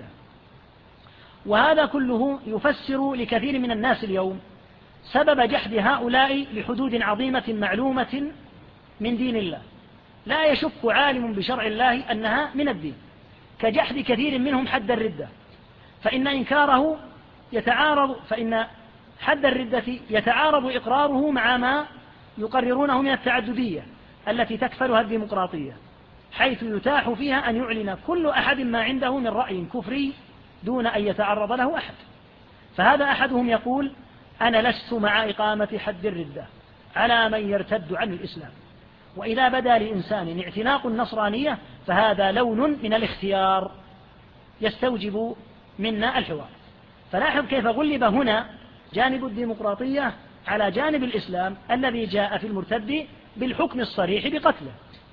وهذا كله يفسر لكثير من الناس اليوم سبب جحد هؤلاء لحدود عظيمة معلومة من دين الله لا يشك عالم بشرع الله أنها من الدين، كجحد كثير منهم حد الردة، فإن إنكاره يتعارض فإن حد الردة يتعارض إقراره مع ما يقررونه من التعددية التي تكفلها الديمقراطية، حيث يتاح فيها أن يعلن كل أحد ما عنده من رأي كفري دون أن يتعرض له أحد. فهذا أحدهم يقول: أنا لست مع إقامة حد الردة على من يرتد عن الإسلام، وإذا بدا لإنسان اعتناق النصرانية فهذا لون من الاختيار يستوجب منا الحوار. فلاحظ كيف غلب هنا جانب الديمقراطية على جانب الإسلام الذي جاء في المرتد بالحكم الصريح بقتله.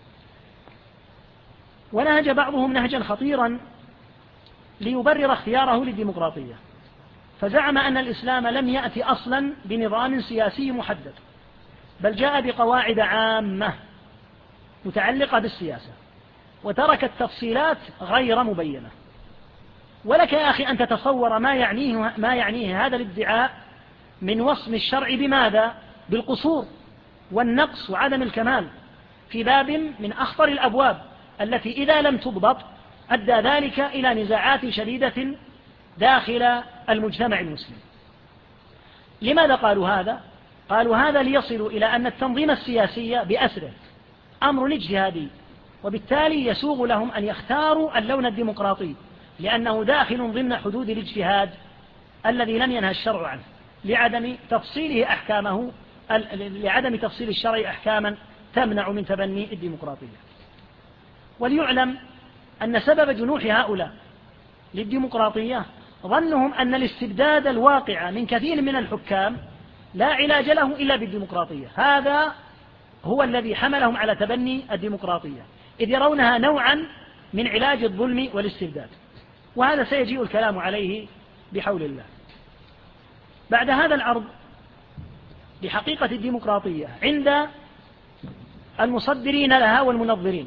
ونهج بعضهم نهجا خطيرا ليبرر اختياره للديمقراطية، فزعم أن الإسلام لم يأتي أصلا بنظام سياسي محدد، بل جاء بقواعد عامة متعلقة بالسياسة وترك التفصيلات غير مبينة. ولك يا أخي أن تتصور ما يعنيه, ما يعنيه هذا الادعاء من وصم الشرع بماذا؟ بالقصور والنقص وعدم الكمال في باب من أخطر الأبواب التي إذا لم تضبط أدى ذلك إلى نزاعات شديدة داخل المجتمع المسلم. لماذا قالوا هذا؟ قالوا هذا ليصلوا إلى أن التنظيم السياسي بأسره أمر اجتهادي، وبالتالي يسوغ لهم أن يختاروا اللون الديمقراطي لأنه داخل ضمن حدود الاجتهاد الذي لم ينهى الشرع عنه لعدم تفصيله أحكامه لعدم تفصيل الشرع أحكاما تمنع من تبني الديمقراطية. وليعلم أن سبب جنوح هؤلاء للديمقراطية ظنهم أن الاستبداد الواقع من كثير من الحكام لا علاج له إلا بالديمقراطية. هذا هو الذي حملهم على تبني الديمقراطية، إذ يرونها نوعا من علاج الظلم والاستبداد، وهذا سيجيء الكلام عليه بحول الله. بعد هذا العرض لحقيقة الديمقراطية عند المصدرين لها والمنظرين،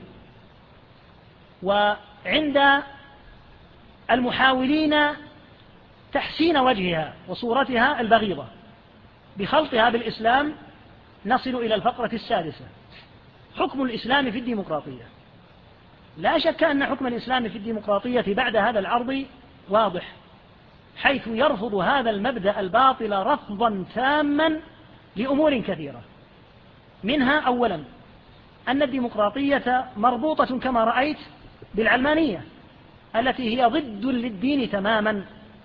وعند المحاولين تحسين وجهها وصورتها البغيضة بخلطها بالإسلام، نصل إلى الفقرة السادسة: حكم الإسلام في الديمقراطية. لا شك أن حكم الإسلام في الديمقراطية بعد هذا العرض واضح، حيث يرفض هذا المبدأ الباطل رفضا تاما لأمور كثيرة، منها أولا أن الديمقراطية مربوطة كما رأيت بالعلمانية التي هي ضد للدين تماما.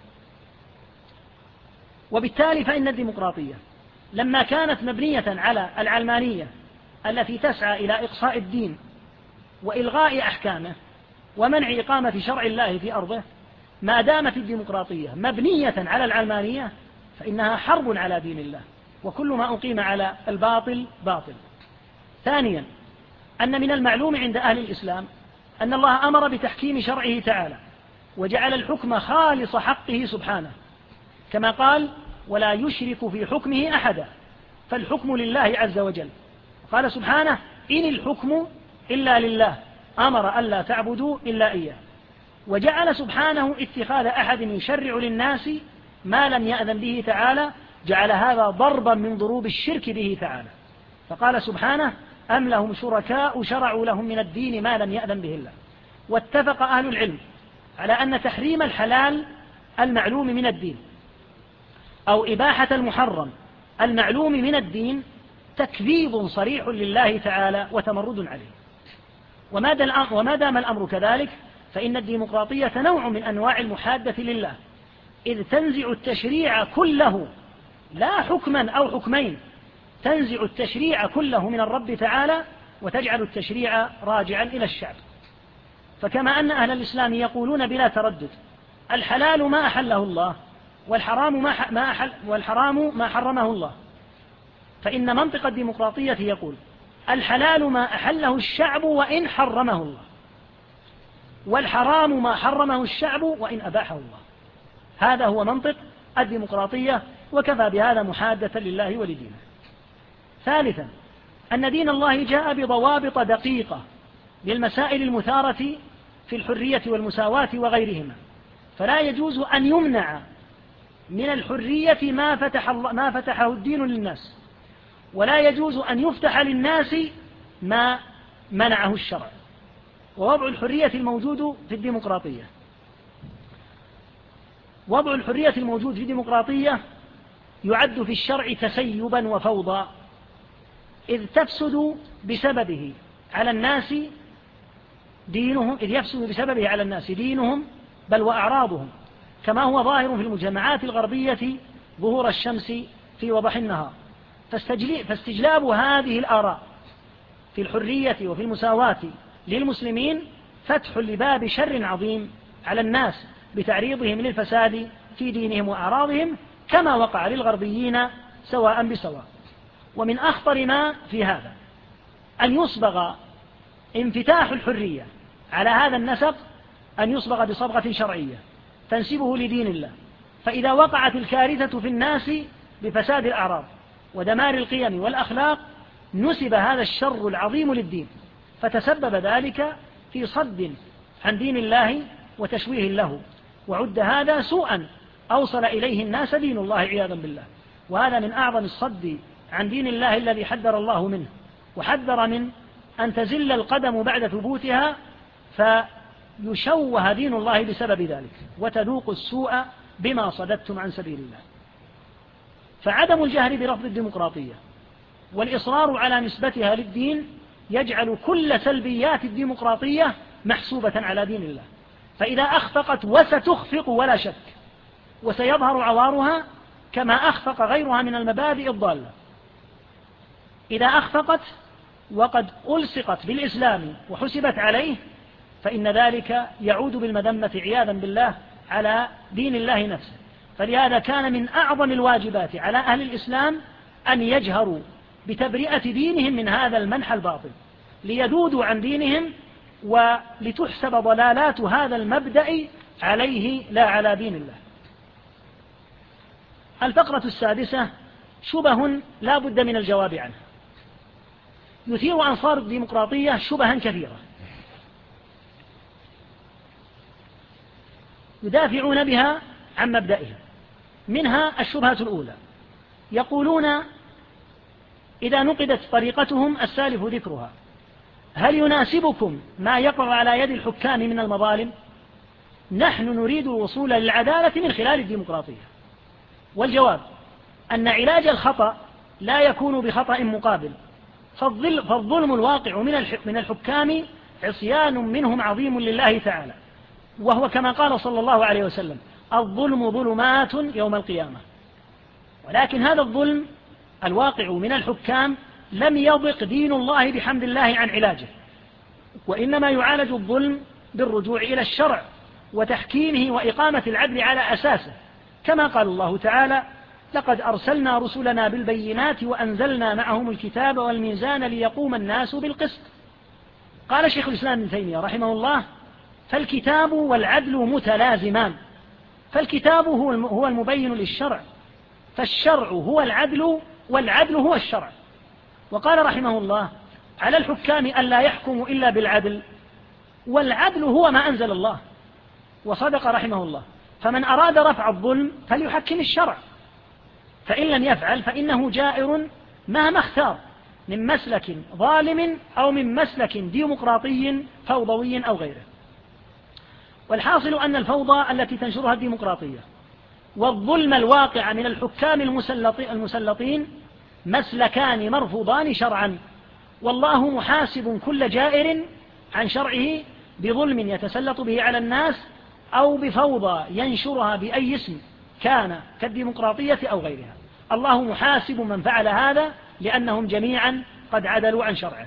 وبالتالي فإن الديمقراطية لما كانت مبنية على العلمانية التي تسعى إلى إقصاء الدين وإلغاء أحكامه ومنع إقامة شرع الله في أرضه، ما دامت الديمقراطية مبنية على العلمانية فإنها حرب على دين الله، وكل ما أقيم على الباطل باطل. ثانيا، أن من المعلوم عند أهل الإسلام أن الله أمر بتحكيم شرعه تعالى وجعل الحكم خالص حقه سبحانه، كما قال: ولا يشرك في حكمه أحدا، فالحكم لله عز وجل. قال سبحانه: إن الحكم إلا لله أمر ألا تعبدوا إلا إياه. وجعل سبحانه اتخاذ أحد يشرع للناس ما لم يأذن به تعالى، جعل هذا ضربا من ضروب الشرك به تعالى، فقال سبحانه: أم لهم شركاء شرعوا لهم من الدين ما لم يأذن به الله. واتفق أهل العلم على أن تحريم الحلال المعلوم من الدين أو إباحة المحرم المعلوم من الدين تكذيب صريح لله تعالى وتمرد عليه. وما دام الأمر كذلك فإن الديمقراطية نوع من أنواع المحادة لله، إذ تنزع التشريع كله لا حكما أو حكمين، تنزع التشريع كله من الرب تعالى وتجعل التشريع راجعا إلى الشعب. فكما أن أهل الإسلام يقولون بلا تردد: الحلال ما أحله الله والحرام ما, ما, أحل والحرام ما حرمه الله، فإن منطق الديمقراطية يقول: الحلال ما أحله الشعب وإن حرمه الله، والحرام ما حرمه الشعب وإن أباحه الله. هذا هو منطق الديمقراطية، وكفى بهذا محادة لله ولدينه. ثالثا، أن دين الله جاء بضوابط دقيقة للمسائل المثارة في الحرية والمساواة وغيرهما، فلا يجوز أن يمنع من الحرية ما فتح, ما فتحه الدين للناس، ولا يجوز أن يفتح للناس ما منعه الشرع. ووضع الحرية الموجود في الديمقراطية وضع الحرية الموجود في الديمقراطية يعد في الشرع تسيبا وفوضى، إذ تفسد بسببه على الناس دينهم إذ يفسد بسببه على الناس دينهم بل وأعراضهم، كما هو ظاهر في المجتمعات الغربية ظهور الشمس في وضح النهار. فاستجلاب هذه الآراء في الحرية وفي المساواة للمسلمين فتح لباب شر عظيم على الناس بتعريضهم للفساد في دينهم وأعراضهم، كما وقع للغربيين سواء بسواء. ومن أخطر ما في هذا أن يصبغ انفتاح الحرية على هذا النسق، أن يصبغ بصبغة شرعية تنسبه لدين الله، فإذا وقعت الكارثة في الناس بفساد الأعراض ودمار القيم والأخلاق نسب هذا الشر العظيم للدين، فتسبب ذلك في صد عن دين الله وتشويه له، وعد هذا سوءا أوصل إليه الناس دين الله عياذا بالله. وهذا من أعظم الصد عن دين الله الذي حذر الله منه، وحذر من أن تزل القدم بعد ثبوتها فيشوه دين الله بسبب ذلك، وتذوق السوء بما صددتم عن سبيل الله. فعدم الجهل برفض الديمقراطية والإصرار على نسبتها للدين يجعل كل سلبيات الديمقراطية محسوبة على دين الله، فإذا أخفقت وستخفق ولا شك، وسيظهر عوارها كما أخفق غيرها من المبادئ الضالة. إذا أخفقت وقد ألصقت بالإسلام وحسبت عليه فإن ذلك يعود بالمذمة عياذا بالله على دين الله نفسه. فلهذا كان من أعظم الواجبات على أهل الإسلام أن يجهروا بتبرئة دينهم من هذا المنحى الباطل، ليذودوا عن دينهم ولتحسب ضلالات هذا المبدأ عليه لا على دين الله. الفقرة السادسة: شبه لا بد من الجواب عنها. يثير أنصار الديمقراطية شبها كثيرة يدافعون بها عن مبدئها. منها الشبهة الأولى: يقولون إذا نقدت طريقتهم السالف ذكرها هل يناسبكم ما يقع على يد الحكام من المظالم؟ نحن نريد الوصول للعدالة من خلال الديمقراطية. والجواب أن علاج الخطأ لا يكون بخطأ مقابل، فالظلم الواقع من الحكام عصيان منهم عظيم لله تعالى، وهو كما قال صلى الله عليه وسلم: الظلم ظلمات يوم القيامة. ولكن هذا الظلم الواقع من الحكام لم يضق دين الله بحمد الله عن علاجه، وإنما يعالج الظلم بالرجوع إلى الشرع وتحكيمه وإقامة العدل على أساسه، كما قال الله تعالى: لقد أرسلنا رسلنا بالبينات وأنزلنا معهم الكتاب والميزان ليقوم الناس بالقسط. قال شيخ الإسلام ابن تيمية رحمه الله: فالكتاب والعدل متلازمان، فالكتاب هو المبين للشرع، فالشرع هو العدل والعدل هو الشرع. وقال رحمه الله: على الحكام ألا يحكموا إلا بالعدل، والعدل هو ما أنزل الله. وصدق رحمه الله: فمن أراد رفع الظلم فليحكم الشرع، فإن لم يفعل فإنه جائر مهما اختار من مسلك ظالم أو من مسلك ديمقراطي فوضوي أو غيره. والحاصل أن الفوضى التي تنشرها الديمقراطية والظلم الواقع من الحكام المسلطين مسلكان مرفوضان شرعا، والله محاسب كل جائر عن شرعه بظلم يتسلط به على الناس أو بفوضى ينشرها بأي اسم كان كالديمقراطية أو غيرها. الله محاسب من فعل هذا لأنهم جميعا قد عدلوا عن شرعه.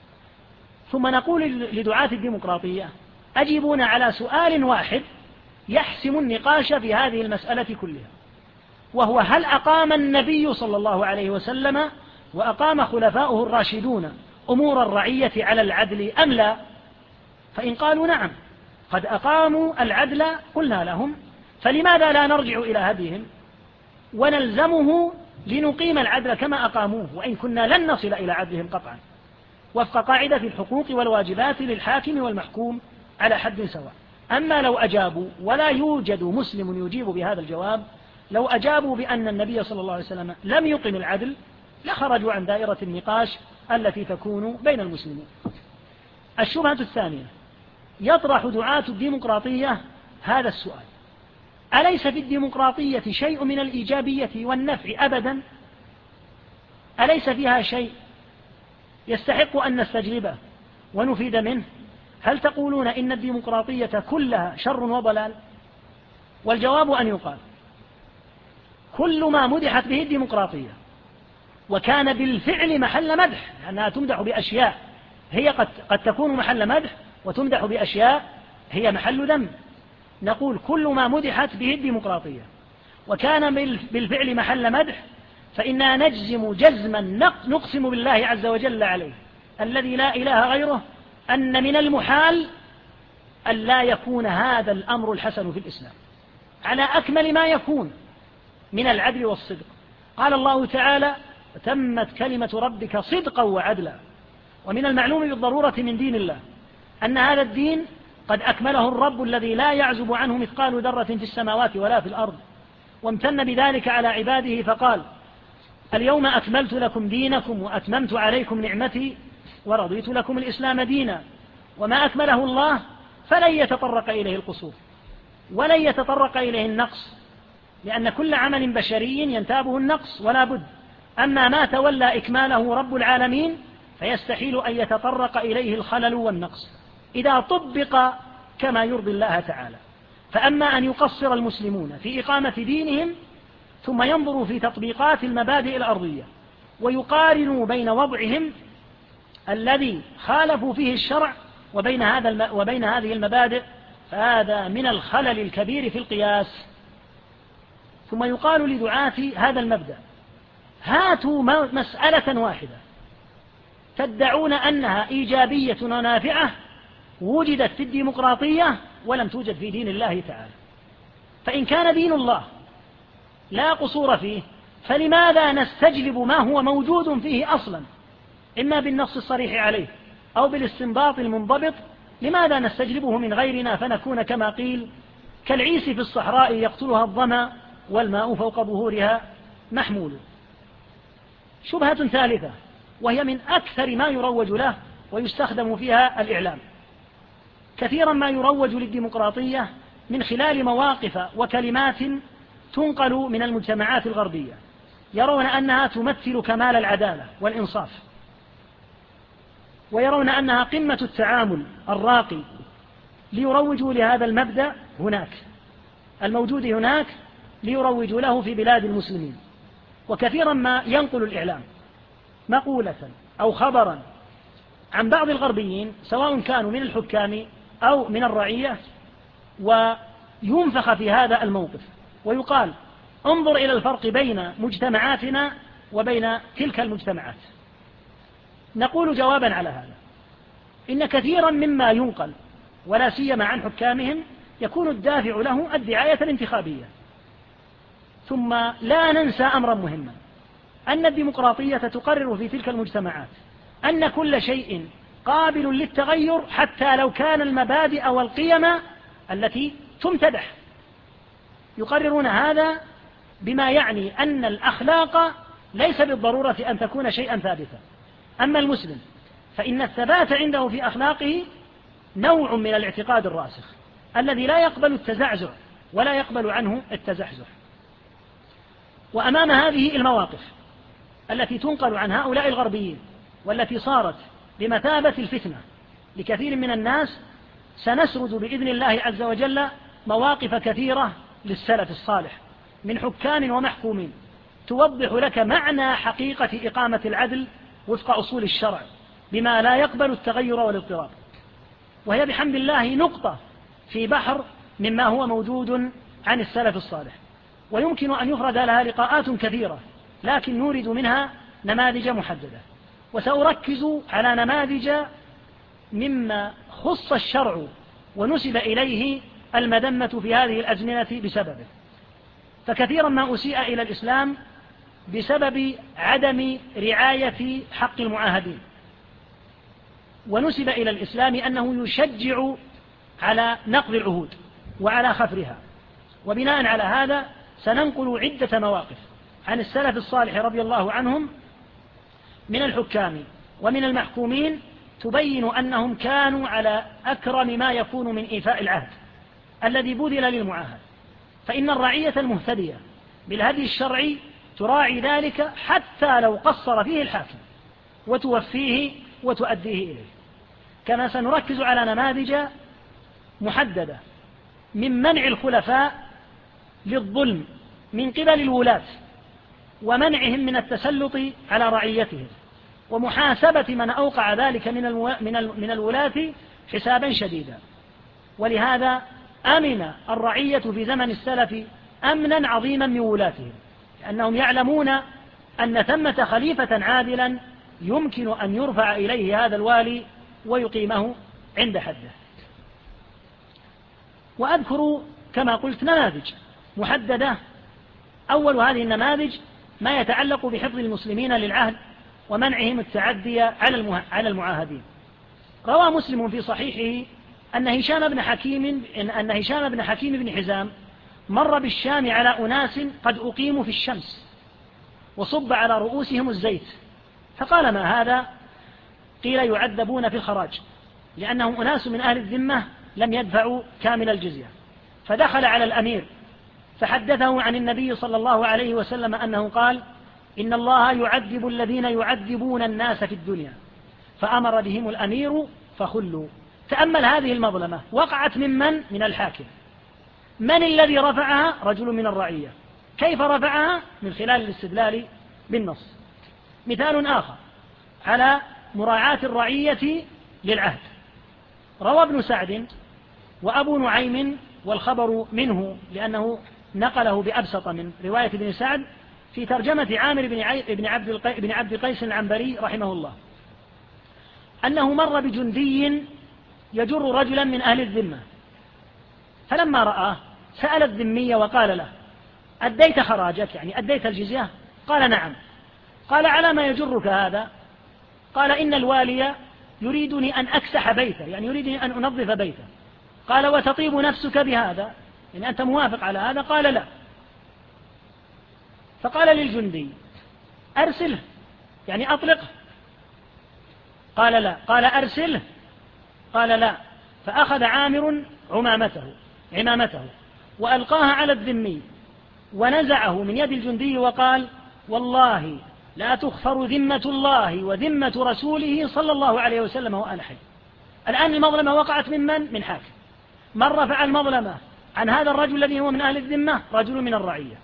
ثم نقول لدعاة الديمقراطية: أجيبون على سؤال واحد يحسم النقاش في هذه المسألة كلها، وهو: هل أقام النبي صلى الله عليه وسلم وأقام خلفاؤه الراشدون أمور الرعية على العدل أم لا؟ فإن قالوا نعم قد أقاموا العدل قلنا لهم: فلماذا لا نرجع إلى هديهم ونلزمه لنقيم العدل كما أقاموه، وإن كنا لن نصل إلى عدلهم قطعا، وفق قاعدة الحقوق والواجبات للحاكم والمحكوم على حد سواء. أما لو أجابوا، ولا يوجد مسلم يجيب بهذا الجواب، لو أجابوا بأن النبي صلى الله عليه وسلم لم يقم العدل لخرجوا عن دائرة النقاش التي تكون بين المسلمين. الشبهة الثانية: يطرح دعاة الديمقراطية هذا السؤال: أليس في الديمقراطية شيء من الإيجابية والنفع أبدا؟ أليس فيها شيء يستحق أن نستجلبه ونفيد منه؟ هل تقولون إن الديمقراطية كلها شر وضلال؟ والجواب أن يقال: كل ما مدحت به الديمقراطية وكان بالفعل محل مدح، لأنها تمدح بأشياء هي قد, قد تكون محل مدح، وتمدح بأشياء هي محل ذم. نقول: كل ما مدحت به الديمقراطية وكان بالفعل محل مدح فإننا نجزم جزما نقسم بالله عز وجل عليه الذي لا إله غيره أن من المحال أن لا يكون هذا الأمر الحسن في الإسلام على أكمل ما يكون من العدل والصدق. قال الله تعالى: وتمت كلمة ربك صدقا وعدلا. ومن المعلوم بالضرورة من دين الله أن هذا الدين قد أكمله الرب الذي لا يعزب عنه مثقال ذرة في السماوات ولا في الأرض، وامتن بذلك على عباده فقال: اليوم أكملت لكم دينكم وأتممت عليكم نعمتي ورضيت لكم الإسلام دينا. وما أكمله الله فلن يتطرق إليه القصور ولن يتطرق إليه النقص، لأن كل عمل بشري ينتابه النقص ولا بد. أما ما تولى إكماله رب العالمين فيستحيل أن يتطرق إليه الخلل والنقص إذا طبق كما يرضي الله تعالى. فأما أن يقصر المسلمون في إقامة دينهم ثم ينظروا في تطبيقات المبادئ الأرضية ويقارنوا بين وضعهم الذي خالفوا فيه الشرع وبين, هذا الم... وبين هذه المبادئ، فهذا من الخلل الكبير في القياس. ثم يقال لدعاة هذا المبدأ: هاتوا مسألة واحدة تدعون أنها إيجابية ونافعة وجدت في الديمقراطية ولم توجد في دين الله تعالى. فإن كان دين الله لا قصور فيه فلماذا نستجلب ما هو موجود فيه أصلا إما بالنص الصريح عليه أو بالاستنباط المنضبط؟ لماذا نستجلبه من غيرنا فنكون كما قيل كالعيس في الصحراء يقتلها الظما والماء فوق ظهورها محمول؟ شبهة ثالثة وهي من أكثر ما يروج له ويستخدم فيها الإعلام. كثيرا ما يروج للديمقراطية من خلال مواقف وكلمات تنقل من المجتمعات الغربية، يرون أنها تمثل كمال العدالة والإنصاف. ويرون أنها قمة التعامل الراقي ليروجوا لهذا المبدأ هناك الموجود هناك ليروجوا له في بلاد المسلمين. وكثيرا ما ينقل الإعلام مقولة أو خبرا عن بعض الغربيين سواء كانوا من الحكام أو من الرعية، وينفخ في هذا الموقف ويقال انظر إلى الفرق بين مجتمعاتنا وبين تلك المجتمعات. نقول جوابا على هذا إن كثيرا مما ينقل ولا سيما عن حكامهم يكون الدافع له الدعاية الانتخابية. ثم لا ننسى أمرا مهما، أن الديمقراطية تقرر في تلك المجتمعات أن كل شيء قابل للتغير حتى لو كان المبادئ والقيم التي تمتدح. يقررون هذا بما يعني أن الأخلاق ليس بالضرورة أن تكون شيئا ثابتا. أما المسلم فإن الثبات عنده في أخلاقه نوع من الاعتقاد الراسخ الذي لا يقبل التزعزع ولا يقبل عنه التزحزح. وأمام هذه المواقف التي تنقل عن هؤلاء الغربيين والتي صارت بمثابة الفتنة لكثير من الناس، سنسرد بإذن الله عز وجل مواقف كثيرة للسلف الصالح من حكام ومحكومين توضح لك معنى حقيقة إقامة العدل وفق أصول الشرع بما لا يقبل التغير والاضطراب، وهي بحمد الله نقطة في بحر مما هو موجود عن السلف الصالح، ويمكن أن يفرد لها لقاءات كثيرة، لكن نورد منها نماذج محددة. وسأركز على نماذج مما خص الشرع ونسب إليه المذمة في هذه الأزمنة بسببه. فكثيرا ما أسيء إلى الإسلام بسبب عدم رعاية حق المعاهدين، ونسب إلى الإسلام أنه يشجع على نقض العهود وعلى خفرها. وبناء على هذا سننقل عدة مواقف عن السلف الصالح رضي الله عنهم من الحكام ومن المحكومين تبين أنهم كانوا على أكرم ما يكون من إيفاء العهد الذي بذل للمعاهد، فإن الرعية المهتدية بالهدي الشرعي تراعي ذلك حتى لو قصر فيه الحاكم وتوفيه وتؤديه إليه. كما سنركز على نماذج محددة من منع الخلفاء للظلم من قبل الولاة ومنعهم من التسلط على رعيتهم، ومحاسبة من أوقع ذلك من من الولاة حسابا شديدا. ولهذا أمن الرعية في زمن السلف أمنا عظيما من ولاتهم، لأنهم يعلمون أن ثمة خليفة عادلا يمكن أن يرفع إليه هذا الوالي ويقيمه عند حده. وأذكر كما قلت نماذج محددة. أول هذه النماذج ما يتعلق بحفظ المسلمين للعهد ومنعهم التعدي على المعاهدين. روى مسلم في صحيحه أن هشام بن حكيم أن هشام بن حكيم بن حزام مر بالشام على أناس قد أقيموا في الشمس وصب على رؤوسهم الزيت، فقال ما هذا؟ قيل يعذبون في الخراج لأنهم أناس من أهل الذمة لم يدفعوا كامل الجزية. فدخل على الأمير فحدثه عن النبي صلى الله عليه وسلم أنه قال إن الله يعذب الذين يعذبون الناس في الدنيا، فأمر بهم الأمير فخلوا. تأمل هذه المظلمة وقعت من من؟ من الحاكم. من الذي رفعها؟ رجل من الرعية. كيف رفعها؟ من خلال الاستدلال بالنص. مثال آخر على مراعاة الرعية للعهد، روى ابن سعد وأبو نعيم والخبر منه لأنه نقله بأبسط من رواية ابن سعد في ترجمة عامر بن عبد بن عبد قيس العنبري رحمه الله، أنه مر بجندي يجر رجلا من أهل الذمة، فلما رآه سأل الذمي وقال له أديت خراجك، يعني أديت الجزية؟ قال نعم. قال على ما يجرك هذا؟ قال إن الوالي يريدني أن أكسح بيته، يعني يريدني أن أنظف بيته. قال وتطيب نفسك بهذا؟ يعني أنت موافق على هذا؟ قال لا. فقال للجندي أرسله، يعني أطلقه. قال لا. قال أرسله؟ قال لا. فأخذ عامر عمامته عمامته وألقاها على الذمي ونزعه من يد الجندي وقال والله لا تغفر ذمة الله وذمة رسوله صلى الله عليه وسلم وأنا حي. الآن المظلمة وقعت من من؟ من حاكم. من رفع المظلمة عن هذا الرجل الذي هو من أهل الذمة؟ رجل من الرعية.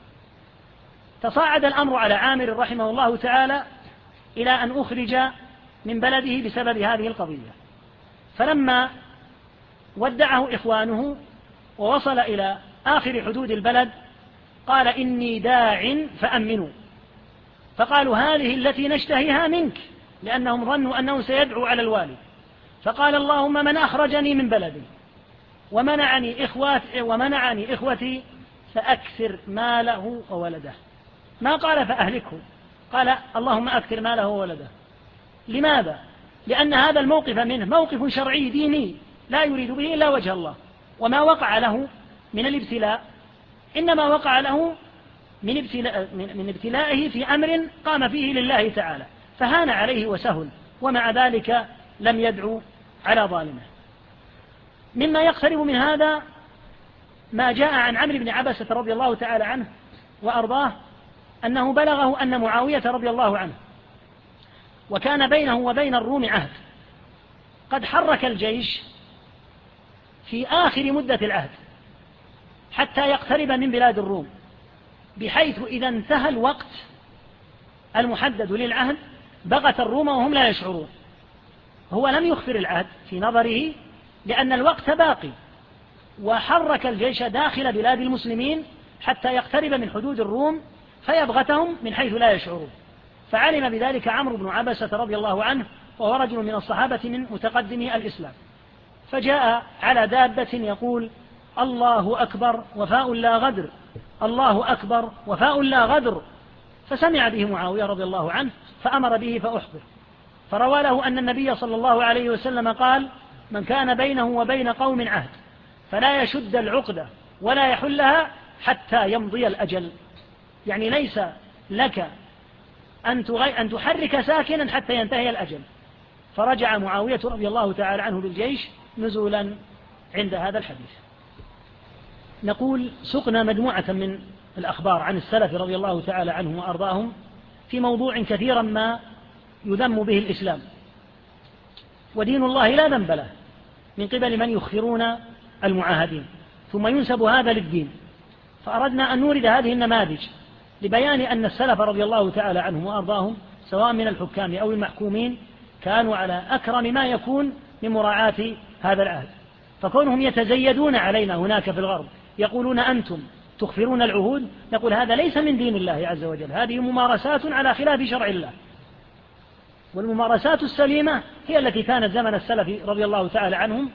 تصاعد الأمر على عامر رحمه الله تعالى إلى أن أخرج من بلده بسبب هذه القضية. فلما ودعه إخوانه ووصل إلى آخر حدود البلد قال إني داع فأمنوا. فقالوا هذه التي نشتهيها منك، لأنهم ظنوا أنه سيدعو على الوالي. فقال اللهم من أخرجني من بلدي ومنعني إخوات ومنعني إخوتي فأكثر ماله وولده. ما قال فأهلكه، قال اللهم أكثر ماله وولده. لماذا؟ لأن هذا الموقف منه موقف شرعي ديني لا يريد به إلا وجه الله، وما وقع له من الابتلاء إنما وقع له من, ابتلاء من ابتلائه في أمر قام فيه لله تعالى، فهان عليه وسهل، ومع ذلك لم يدعو على ظالمه. مما يقترب من هذا ما جاء عن عمرو بن عبسة رضي الله تعالى عنه وأرضاه أنه بلغه أن معاوية رضي الله عنه وكان بينه وبين الروم عهد، قد حرك الجيش في آخر مدة العهد حتى يقترب من بلاد الروم، بحيث إذا انتهى الوقت المحدد للعهد بغت الروم وهم لا يشعرون. هو لم يخفر العهد في نظره لأن الوقت باقي، وحرك الجيش داخل بلاد المسلمين حتى يقترب من حدود الروم فيبغتهم من حيث لا يشعرون. فعلم بذلك عمرو بن عبسة رضي الله عنه، وهو رجل من الصحابة من متقدمي الإسلام، فجاء على دابة يقول الله أكبر وفاء لا غدر، الله أكبر وفاء لا غدر. فسمع به معاوية رضي الله عنه فأمر به فأحضر، فروى له أن النبي صلى الله عليه وسلم قال من كان بينه وبين قوم عهد فلا يشد العقدة ولا يحلها حتى يمضي الأجل. يعني ليس لك أن أن تحرك ساكنا حتى ينتهي الأجل. فرجع معاوية رضي الله تعالى عنه بالجيش نزولا عند هذا الحديث. نقول سقنا مجموعة من الأخبار عن السلف رضي الله تعالى عنهم وأرضاهم في موضوع كثيرا ما يذم به الإسلام، ودين الله لا ذنب له، من قبل من يخفرون المعاهدين ثم ينسب هذا للدين. فأردنا أن نورد هذه النماذج لبيان أن السلف رضي الله تعالى عنهم وأرضاهم سواء من الحكام أو المحكومين كانوا على أكرم ما يكون من مراعاة هذا العهد. فكونهم يتزيدون علينا هناك في الغرب يقولون أنتم تخفرون العهود، نقول هذا ليس من دين الله عز وجل، هذه ممارسات على خلاف شرع الله، والممارسات السليمة هي التي كانت زمن السلف رضي الله تعالى عنهم،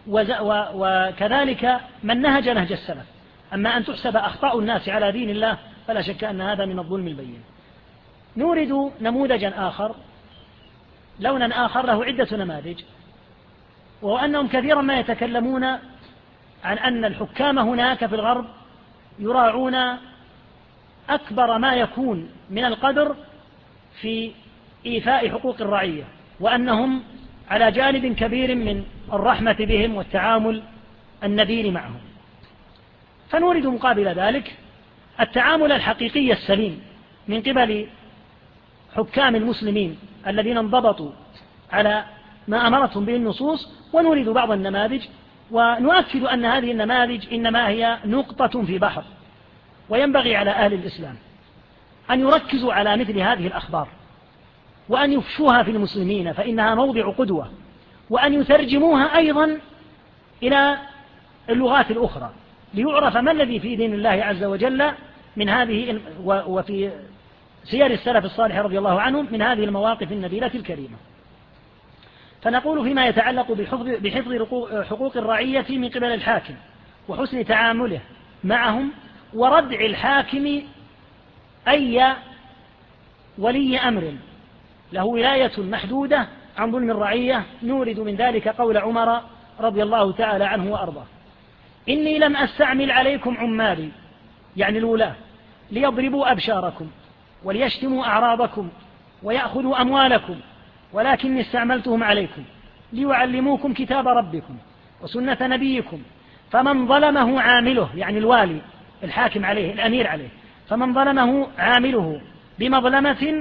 وكذلك من نهج نهج السلف. أما أن تحسب أخطاء الناس على دين الله فلا شك أن هذا من الظلم البين. نورد نموذجا آخر، لونا آخر له عدة نماذج، وهو أنهم كثيرا ما يتكلمون عن أن الحكام هناك في الغرب يراعون أكبر ما يكون من القدر في إيفاء حقوق الرعية، وأنهم على جانب كبير من الرحمة بهم والتعامل النبيل معهم. فنورد مقابل ذلك التعامل الحقيقي السليم من قبل حكام المسلمين الذين انضبطوا على ما أمرتهم به النصوص، ونورد بعض النماذج ونؤكد أن هذه النماذج إنما هي نقطة في بحر، وينبغي على أهل الإسلام أن يركزوا على مثل هذه الأخبار وأن يفشوها في المسلمين فإنها موضع قدوة، وأن يترجموها أيضا إلى اللغات الأخرى ليعرف ما الذي في دين الله عز وجل من هذه، وفي سير السلف الصالح رضي الله عنهم من هذه المواقف النبيلة الكريمة. فنقول فيما يتعلق بحفظ حقوق الرعية من قبل الحاكم وحسن تعامله معهم وردع الحاكم أي ولي أمر له ولاية محدودة عن ظلم الرعية، نورد من ذلك قول عمر رضي الله تعالى عنه وأرضاه: إني لم أستعمل عليكم عمالي، يعني الولاة، ليضربوا أبشاركم وليشتموا أعراضكم ويأخذوا أموالكم، ولكني استعملتهم عليكم ليعلموكم كتاب ربكم وسنة نبيكم، فمن ظلمه عامله، يعني الوالي الحاكم عليه الأمير عليه، فمن ظلمه عامله بمظلمة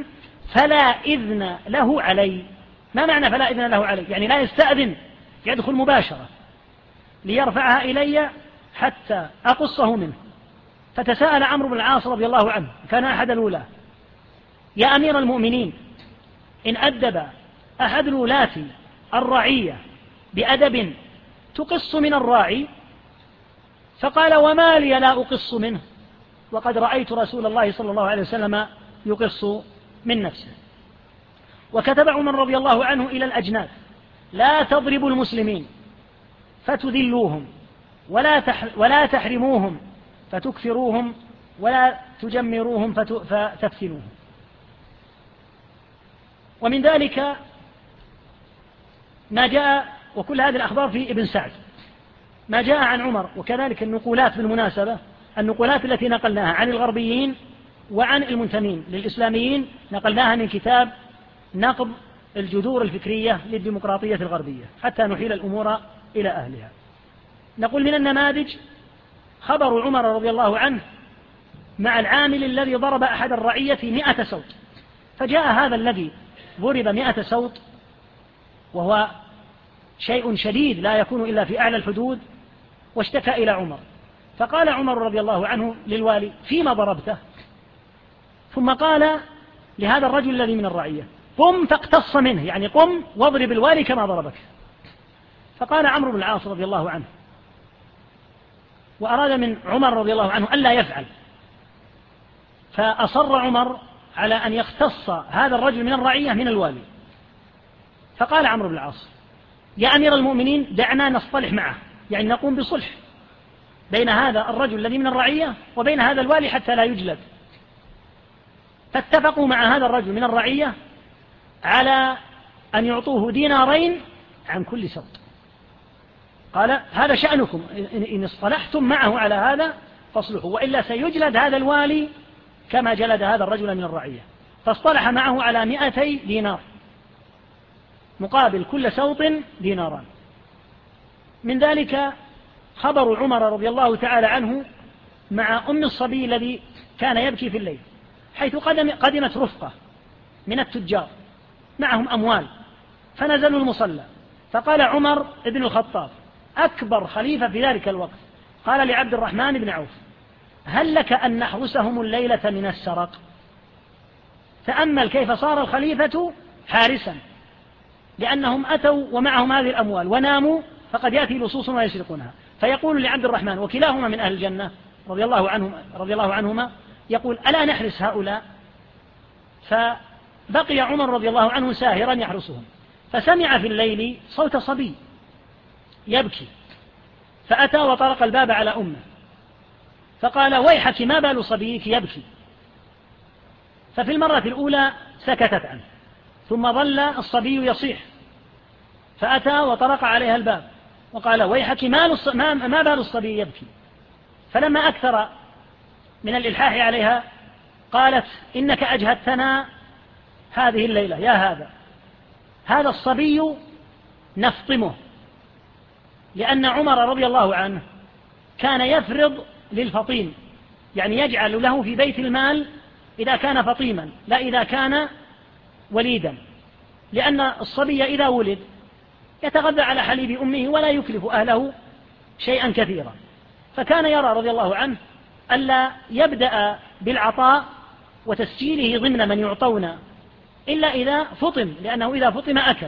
فلا إذن له علي. ما معنى فلا إذن له علي؟ يعني لا يستأذن، يدخل مباشرة ليرفعها إلي حتى أقصه منه. فتساءل عمرو بن العاص رضي الله عنه، كان أحد الولاة: يا أمير المؤمنين، إن أدب أحد الولاة الرعية بأدب تقص من الراعي؟ فقال: وما لي لا أقص منه، وقد رأيت رسول الله صلى الله عليه وسلم يقص من نفسه. وكتب عمر رضي الله عنه إلى الأجناد: لا تضربوا المسلمين فتذلوهم، ولا ولا تحرموهم فتكفروهم، ولا تجمروهم فتفتنوهم. ومن ذلك ما جاء، وكل هذه الأخبار في ابن سعد، ما جاء عن عمر، وكذلك النقولات بالمناسبة، النقولات التي نقلناها عن الغربيين وعن المنتمين للإسلاميين نقلناها من كتاب نقض الجذور الفكرية للديمقراطية الغربية حتى نحيل الأمور إلى أهلها. نقول من النماذج خبر عمر رضي الله عنه مع العامل الذي ضرب أحد الرعية مئة صوت، فجاء هذا الذي ضرب مئة صوت، وهو شيء شديد لا يكون إلا في أعلى الحدود، واشتكى إلى عمر. فقال عمر رضي الله عنه للوالي: فيما ضربته؟ ثم قال لهذا الرجل الذي من الرعية: قم فاقتص منه، يعني قم واضرب الوالي كما ضربك. فقال عمرو بن العاص رضي الله عنه، وأراد من عمر رضي الله عنه ألا يفعل، فأصر عمر على أن يختص هذا الرجل من الرعية من الوالي. فقال عمرو بن العاص: يا أمير المؤمنين، دعنا نصطلح معه، يعني نقوم بصلح بين هذا الرجل الذي من الرعية وبين هذا الوالي حتى لا يجلد. فاتفقوا مع هذا الرجل من الرعية على أن يعطوه دينارين عن كل صوت. قال: هذا شأنكم، إن اصطلحتم معه على هذا فاصلحوا، وإلا سيجلد هذا الوالي كما جلد هذا الرجل من الرعية. فاصطلح معه على مئتي دينار مقابل كل صوت ديناران. من ذلك خبر عمر رضي الله تعالى عنه مع أم الصبي الذي كان يبكي في الليل، حيث قدم قدمت رفقة من التجار معهم أموال، فنزلوا المصلى. فقال عمر بن الخطاب أكبر خليفة في ذلك الوقت، قال لعبد الرحمن بن عوف: هل لك أن نحرسهم الليلة من السرق؟ تأمل كيف صار الخليفة حارسا، لأنهم أتوا ومعهم هذه الأموال وناموا، فقد يأتي لصوص ويسرقونها. فيقول لعبد الرحمن، وكلاهما من أهل الجنة رضي الله عنهم رضي الله عنهما، يقول: ألا نحرس هؤلاء؟ فبقي عمر رضي الله عنه ساهرا يحرسهم، فسمع في الليل صوت صبي يبكي، فأتى وطرق الباب على أمه، فقال: ويحك، ما بال صبيك يبكي؟ ففي المرة الأولى سكتت عنه، ثم ظل الصبي يصيح، فأتى وطرق عليها الباب وقال: ويحك، ما بال الصبي يبكي؟ فلما أكثر من الإلحاح عليها قالت: إنك أجهدتنا هذه الليلة يا هذا، هذا الصبي نفطمه. لأن عمر رضي الله عنه كان يفرض للفطيم، يعني يجعل له في بيت المال إذا كان فطيما لا إذا كان وليدا، لأن الصبي إذا ولد يتغذى على حليب أمه ولا يكلف أهله شيئا كثيرا. فكان يرى رضي الله عنه ألا يبدأ بالعطاء وتسجيله ضمن من يعطون إلا إذا فطم، لأنه إذا فطم أكل.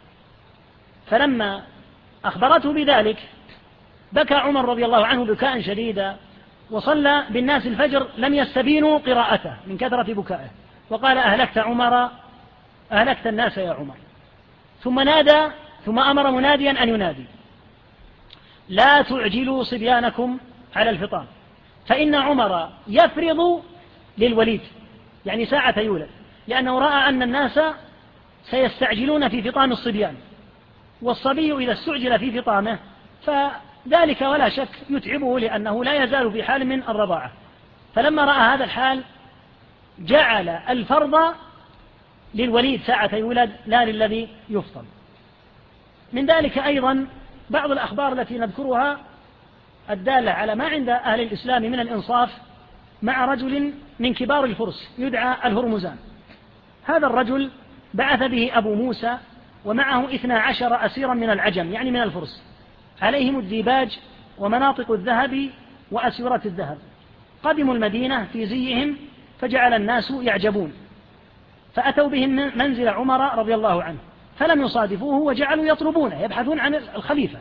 فلما أخبرته بذلك بكى عمر رضي الله عنه بكاء شديدا، وصلى بالناس الفجر لم يستبينوا قراءته من كثرة بكائه، وقال: أهلكت عمر، أهلكت الناس يا عمر. ثم نادى، ثم أمر مناديا أن ينادي: لا تعجلوا صبيانكم على الفطام، فإن عمر يفرض للوليد، يعني ساعة يولد، لأنه رأى أن الناس سيستعجلون في فطام الصبيان، والصبي إذا استعجل في فطامه فذلك ولا شك يتعبه، لأنه لا يزال في حال من الرضاعة. فلما رأى هذا الحال جعل الفرض للوليد ساعة يولد لا للذي يفطم. من ذلك أيضا بعض الأخبار التي نذكرها الدالة على ما عند أهل الإسلام من الإنصاف مع رجل من كبار الفرس يدعى الهرمزان. هذا الرجل بعث به أبو موسى ومعه اثنا عشر أسيرا من العجم يعني من الفرس، عليهم الديباج ومناطق الذهب وأسورة الذهب. قدموا المدينة في زيهم فجعل الناس يعجبون، فأتوا بهم منزل عمر رضي الله عنه فلم يصادفوه وجعلوا يطلبونه يبحثون عن الخليفة.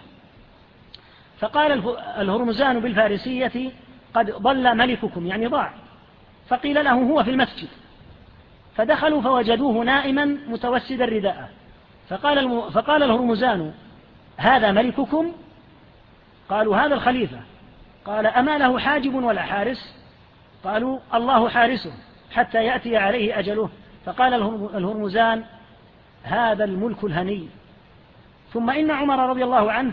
فقال الهرمزان بالفارسية: قد ضل ملككم، يعني ضاع. فقيل له: هو في المسجد. فدخلوا فوجدوه نائما متوسدا رداءه. فقال, الم... فقال الهرمزان: هذا ملككم؟ قالوا: هذا الخليفة. قال: أما له حاجب ولا حارس؟ قالوا: الله حارسه حتى يأتي عليه أجله. فقال الهرمزان: هذا الملك الهني. ثم إن عمر رضي الله عنه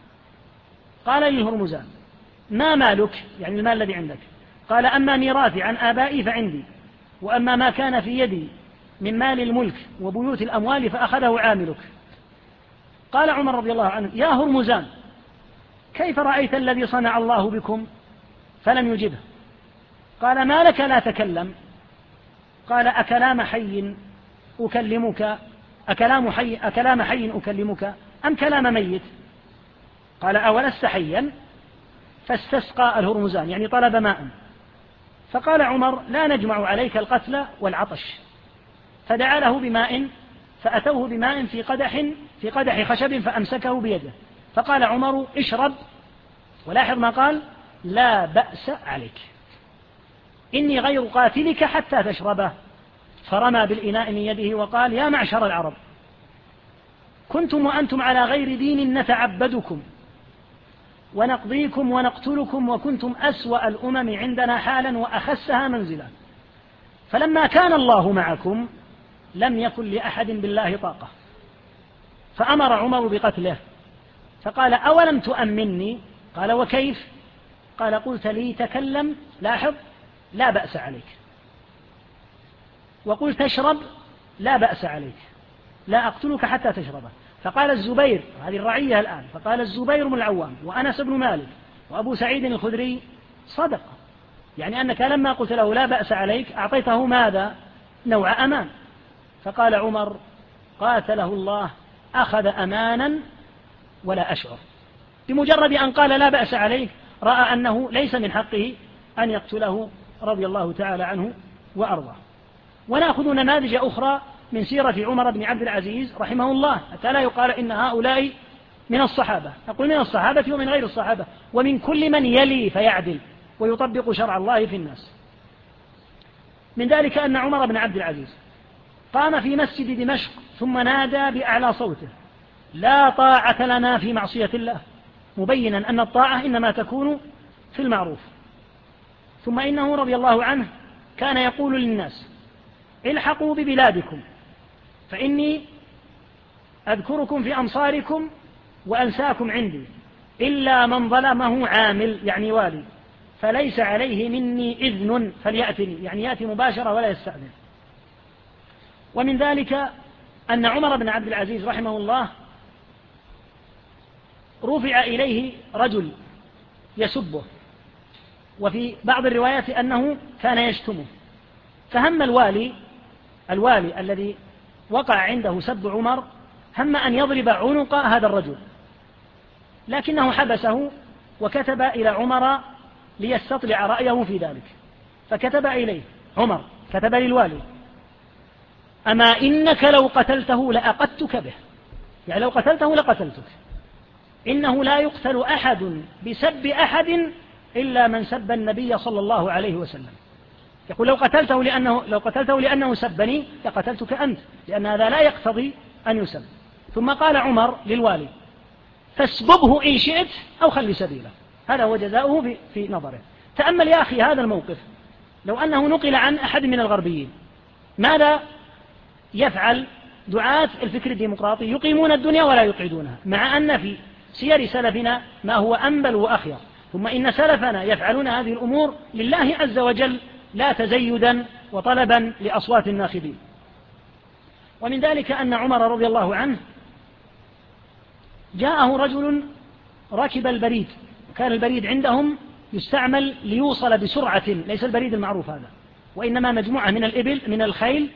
قال للهرمزان: ما مالك؟ يعني المال الذي عندك. قال: أما ميراثي عن آبائي فعندي، وأما ما كان في يدي من مال الملك وبيوت الأموال فأخذه عاملك. قال عمر رضي الله عنه: يا هرمزان، كيف رأيت الذي صنع الله بكم؟ فلم يجبه. قال: ما لك لا تكلم؟ قال: أكلام حي أكلمك أكلام حي, أكلام حي أكلمك أم كلام ميت؟ قال: أولست حيا؟ فاستسقى الهرمزان، يعني طلب ماء. فقال عمر: لا نجمع عليك القتل والعطش. فدعا له بماء، فأتوه بماء في قدح في قدح خشب فأمسكه بيده. فقال عمر: اشرب. ولاحظ ما قال: لا بأس عليك، إني غير قاتلك حتى تشربه. فرمى بالإناء من يده وقال: يا معشر العرب، كنتم وأنتم على غير دين نتعبدكم ونقضيكم ونقتلكم، وكنتم أسوأ الأمم عندنا حالا وأخسها منزلا، فلما كان الله معكم لم يكن لأحد بالله طاقة. فأمر عمر بقتله. فقال: أولم تؤمني؟ قال: وكيف؟ قال: قلت لي تكلم، لاحظ، لا بأس عليك، وقلت اشرب، لا بأس عليك، لا أقتلك حتى تشربه. فقال الزبير، هذه الرعية الآن، فقال الزبير بن العوام وأنس بن مالك وأبو سعيد الخدري: صدق، يعني أنك لما قلت له لا بأس عليك أعطيته ماذا؟ نوع أمان. فقال عمر: قاتله الله، أخذ أمانا ولا أشعر. بمجرد أن قال لا بأس عليك رأى أنه ليس من حقه أن يقتله رضي الله تعالى عنه وأرضاه. ونأخذ نماذج أخرى من سيرة عمر بن عبد العزيز رحمه الله، حتى لا يقال إن هؤلاء من الصحابة. نقول من الصحابة ومن غير الصحابة، ومن كل من يلي فيعدل ويطبق شرع الله في الناس. من ذلك أن عمر بن عبد العزيز قام في مسجد دمشق ثم نادى بأعلى صوته: لا طاعة لنا في معصية الله، مبينا أن الطاعة إنما تكون في المعروف. ثم إنه رضي الله عنه كان يقول للناس: الحقوا ببلادكم فإني أذكركم في أمصاركم وأنساكم عندي، إلا من ظلمه عامل، يعني والي، فليس عليه مني إذن فليأتني، يعني يأتي مباشرة ولا يستأذن. ومن ذلك أن عمر بن عبد العزيز رحمه الله رفع إليه رجل يسبه، وفي بعض الروايات أنه كان يشتمه، فهم الوالي الوالي الذي وقع عنده سب عمر هم أن يضرب عنق هذا الرجل، لكنه حبسه وكتب إلى عمر ليستطلع رأيه في ذلك. فكتب إليه عمر، كتب للوالي: أما إنك لو قتلته لأقدتك به، يعني لو قتلته لقتلتك، إنه لا يقتل أحد بسب أحد إلا من سب النبي صلى الله عليه وسلم. يقول: لو قتلته لأنه, لو قتلته لأنه سبني لقتلتك أنت، لأن هذا لا يقتضي أن يسب. ثم قال عمر للوالي: فاسببه إن شئت أو خلي سبيله، هذا هو جزاؤه في, في نظره. تأمل يا أخي هذا الموقف، لو أنه نقل عن أحد من الغربيين، ماذا يفعل دعاة الفكر الديمقراطي؟ يقيمون الدنيا ولا يقعدونها، مع أن في سير سلفنا ما هو أنبل وأخير. ثم إن سلفنا يفعلون هذه الأمور لله عز وجل، لا تزيدا وطلبا لأصوات الناخبين. ومن ذلك أن عمر رضي الله عنه جاءه رجل ركب البريد، وكان البريد عندهم يستعمل ليوصل بسرعة، ليس البريد المعروف هذا، وإنما مجموعة من الإبل من الخيل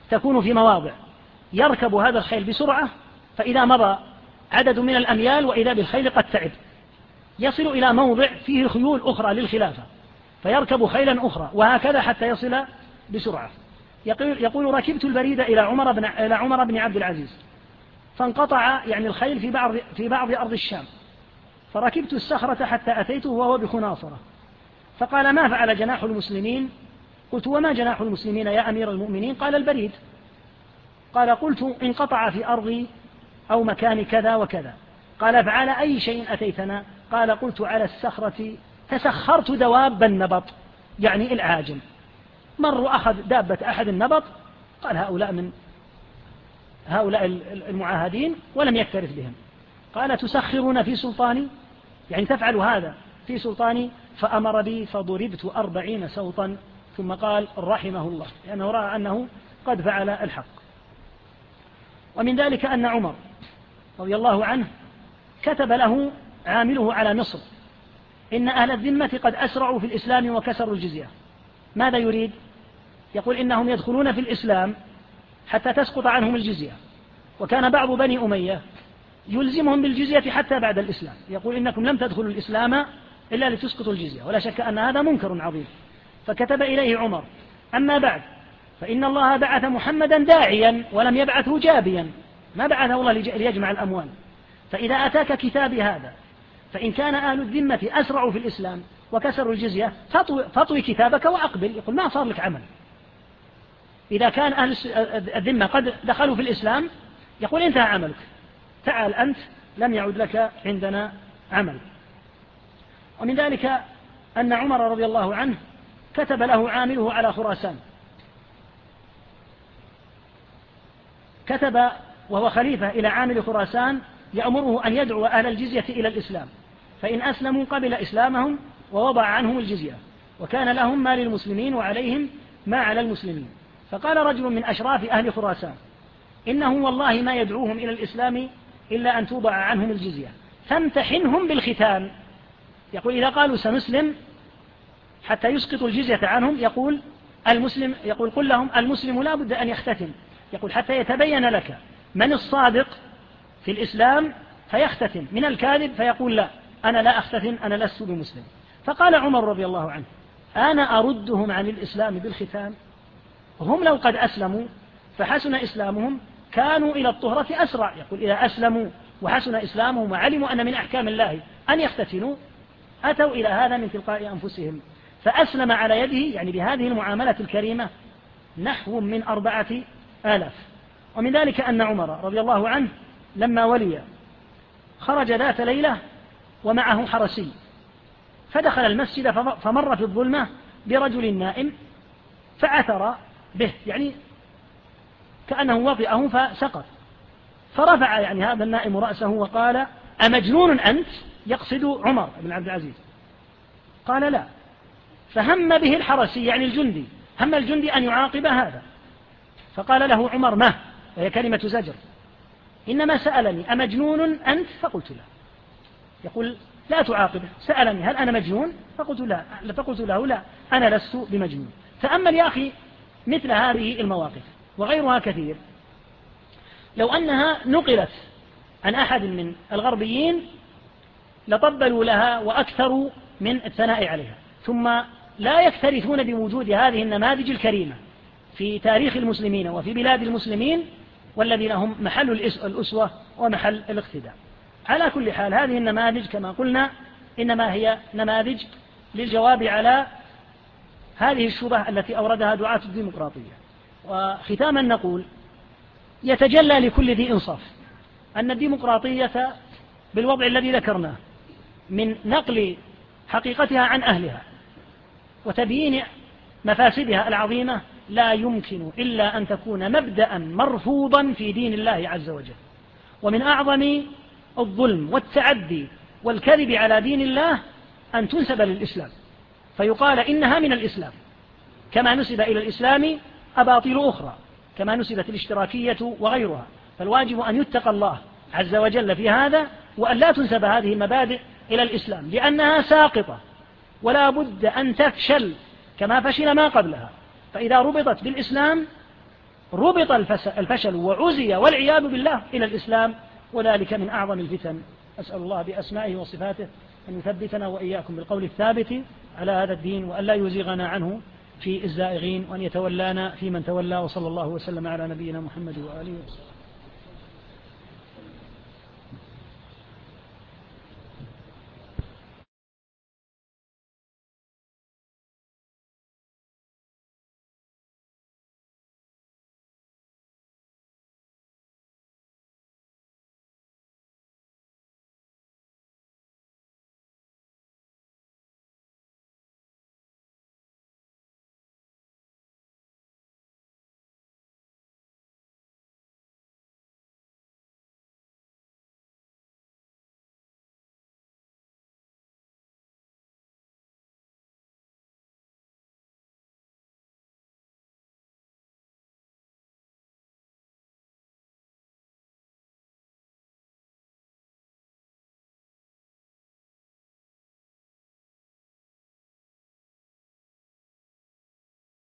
تكون في مواضع يركب هذا الخيل بسرعة، فإذا مضى عدد من الأميال وإذا بالخيل قد تعب، يصل إلى موضع فيه خيول أخرى للخلافة فيركب خيلا أخرى، وهكذا حتى يصل بسرعة. يقول, يقول ركبت البريد إلى عمر بن, إلى عمر بن عبد العزيز، فانقطع يعني الخيل في بعض, في بعض أرض الشام، فركبت الصخرة حتى أتيته وهو بخناصرة، فقال: ما فعل جناح المسلمين؟ قلت: وما جناح المسلمين يا أمير المؤمنين؟ قال: البريد. قال: قلت: انقطع في أرضي أو مكان كذا وكذا. قال: فعلى أي شيء أتيتنا؟ قال: قلت: على الصخرة تسخرت دواب النبط، يعني العاجم، مروا أخذ دابة أحد النبط، قال: هؤلاء من هؤلاء المعاهدين، ولم يكترث بهم. قال: تسخرون في سلطاني؟ يعني تفعل هذا في سلطاني؟ فأمر بي فضربت أربعين سوطا، ثم قال: رحمه الله، لأنه رأى أنه قد فعل الحق. ومن ذلك أن عمر رضي الله عنه كتب له عامله على مصر: إن أهل الذمة قد أسرعوا في الإسلام وكسروا الجزية. ماذا يريد؟ يقول إنهم يدخلون في الإسلام حتى تسقط عنهم الجزية، وكان بعض بني أمية يلزمهم بالجزية حتى بعد الإسلام، يقول إنكم لم تدخلوا الإسلام إلا لتسقطوا الجزية، ولا شك أن هذا منكر عظيم. فكتب إليه عمر: أما بعد، فإن الله بعث محمدا داعيا ولم يبعثه جابيا، ما بعثه الله ليجمع الأموال، فإذا أتاك كتابي هذا، فإن كان أهل الذمة أسرعوا في الإسلام وكسروا الجزية فاطوي كتابك وأقبل. يقول: ما صار لك عمل. إذا كان أهل الذمة قد دخلوا في الإسلام، يقول: انتهى عملك، تعال أنت، لم يعد لك عندنا عمل. ومن ذلك أن عمر رضي الله عنه كتب له عامله على خراسان، كتب وهو خليفة إلى عامل خراسان يأمره أن يدعو أهل الجزية إلى الإسلام، فإن أسلموا قبل إسلامهم ووضع عنهم الجزية، وكان لهم ما للمسلمين وعليهم ما على المسلمين. فقال رجل من أشراف أهل خراسان: إنه والله ما يدعوهم إلى الإسلام إلا أن توضع عنهم الجزية، فامتحنهم بالختان. يقول: إذا قالوا سنسلم حتى يسقطوا الجزية عنهم، يقول المسلم يقول قل لهم: المسلم لا بد أن يختتن، يقول حتى يتبين لك من الصادق في الإسلام فيختتن، من الكاذب فيقول: لا، أنا لا أختتن، أنا لست بمسلم. فقال عمر رضي الله عنه: أنا أردهم عن الإسلام بالختان؟ هم لو قد أسلموا فحسن إسلامهم كانوا إلى الطهرة أسرع. يقول: إذا أسلموا وحسن إسلامهم وعلموا أن من أحكام الله أن يختتنوا، أتوا إلى هذا من تلقاء أنفسهم. فأسلم على يده، يعني بهذه المعاملة الكريمة، نحو من أربعة آلاف. ومن ذلك أن عمر رضي الله عنه لما ولي خرج ذات ليلة ومعه حرسي، فدخل المسجد فمر في الظلمة برجل نائم فعثر به، يعني كأنه وطئه فسقط، فرفع يعني هذا النائم رأسه وقال: أمجنون أنت؟ يقصد عمر بن عبد العزيز. قال: لا. فهم به الحرسي يعني الجندي، هم الجندي أن يعاقب هذا، فقال له عمر: ما، وهي كلمة زجر، إنما سألني أمجنون أنت؟ فقلت لا. يقول: لا تعاقبه، سألني هل أنا مجنون؟ فقلت لا، فقلت له: لا، أنا لست بمجنون. تأمل يا أخي مثل هذه المواقف وغيرها كثير، لو أنها نقلت عن أحد من الغربيين لطبلوا لها وأكثروا من الثناء عليها، ثم لا يكترثون بوجود هذه النماذج الكريمة في تاريخ المسلمين وفي بلاد المسلمين، والذين هم محل الأسوة ومحل الاقتداء. على كل حال، هذه النماذج كما قلنا إنما هي نماذج للجواب على هذه الشبهة التي أوردها دعاة الديمقراطية. وختاما نقول: يتجلى لكل ذي إنصاف أن الديمقراطية بالوضع الذي ذكرناه من نقل حقيقتها عن أهلها وتبيين مفاسدها العظيمة لا يمكن إلا أن تكون مبدأ مرفوضا في دين الله عز وجل. ومن أعظم الظلم والتعدي والكذب على دين الله أن تنسب للإسلام، فيقال إنها من الإسلام، كما نسب إلى الإسلام أباطيل أخرى، كما نسبت الاشتراكية وغيرها. فالواجب أن يتقى الله عز وجل في هذا، وأن لا تنسب هذه المبادئ إلى الإسلام، لأنها ساقطة ولا بد أن تفشل كما فشل ما قبلها. فإذا ربطت بالإسلام ربط الفشل وعزي والعياذ بالله إلى الإسلام، وذلك من أعظم الفتن. أسأل الله بأسمائه وصفاته أن يثبتنا وإياكم بالقول الثابت على هذا الدين، وأن لا يزيغنا عنه في الزائغين، وأن يتولانا في من تولى. وصلى الله وسلم على نبينا محمد وآله وسلم.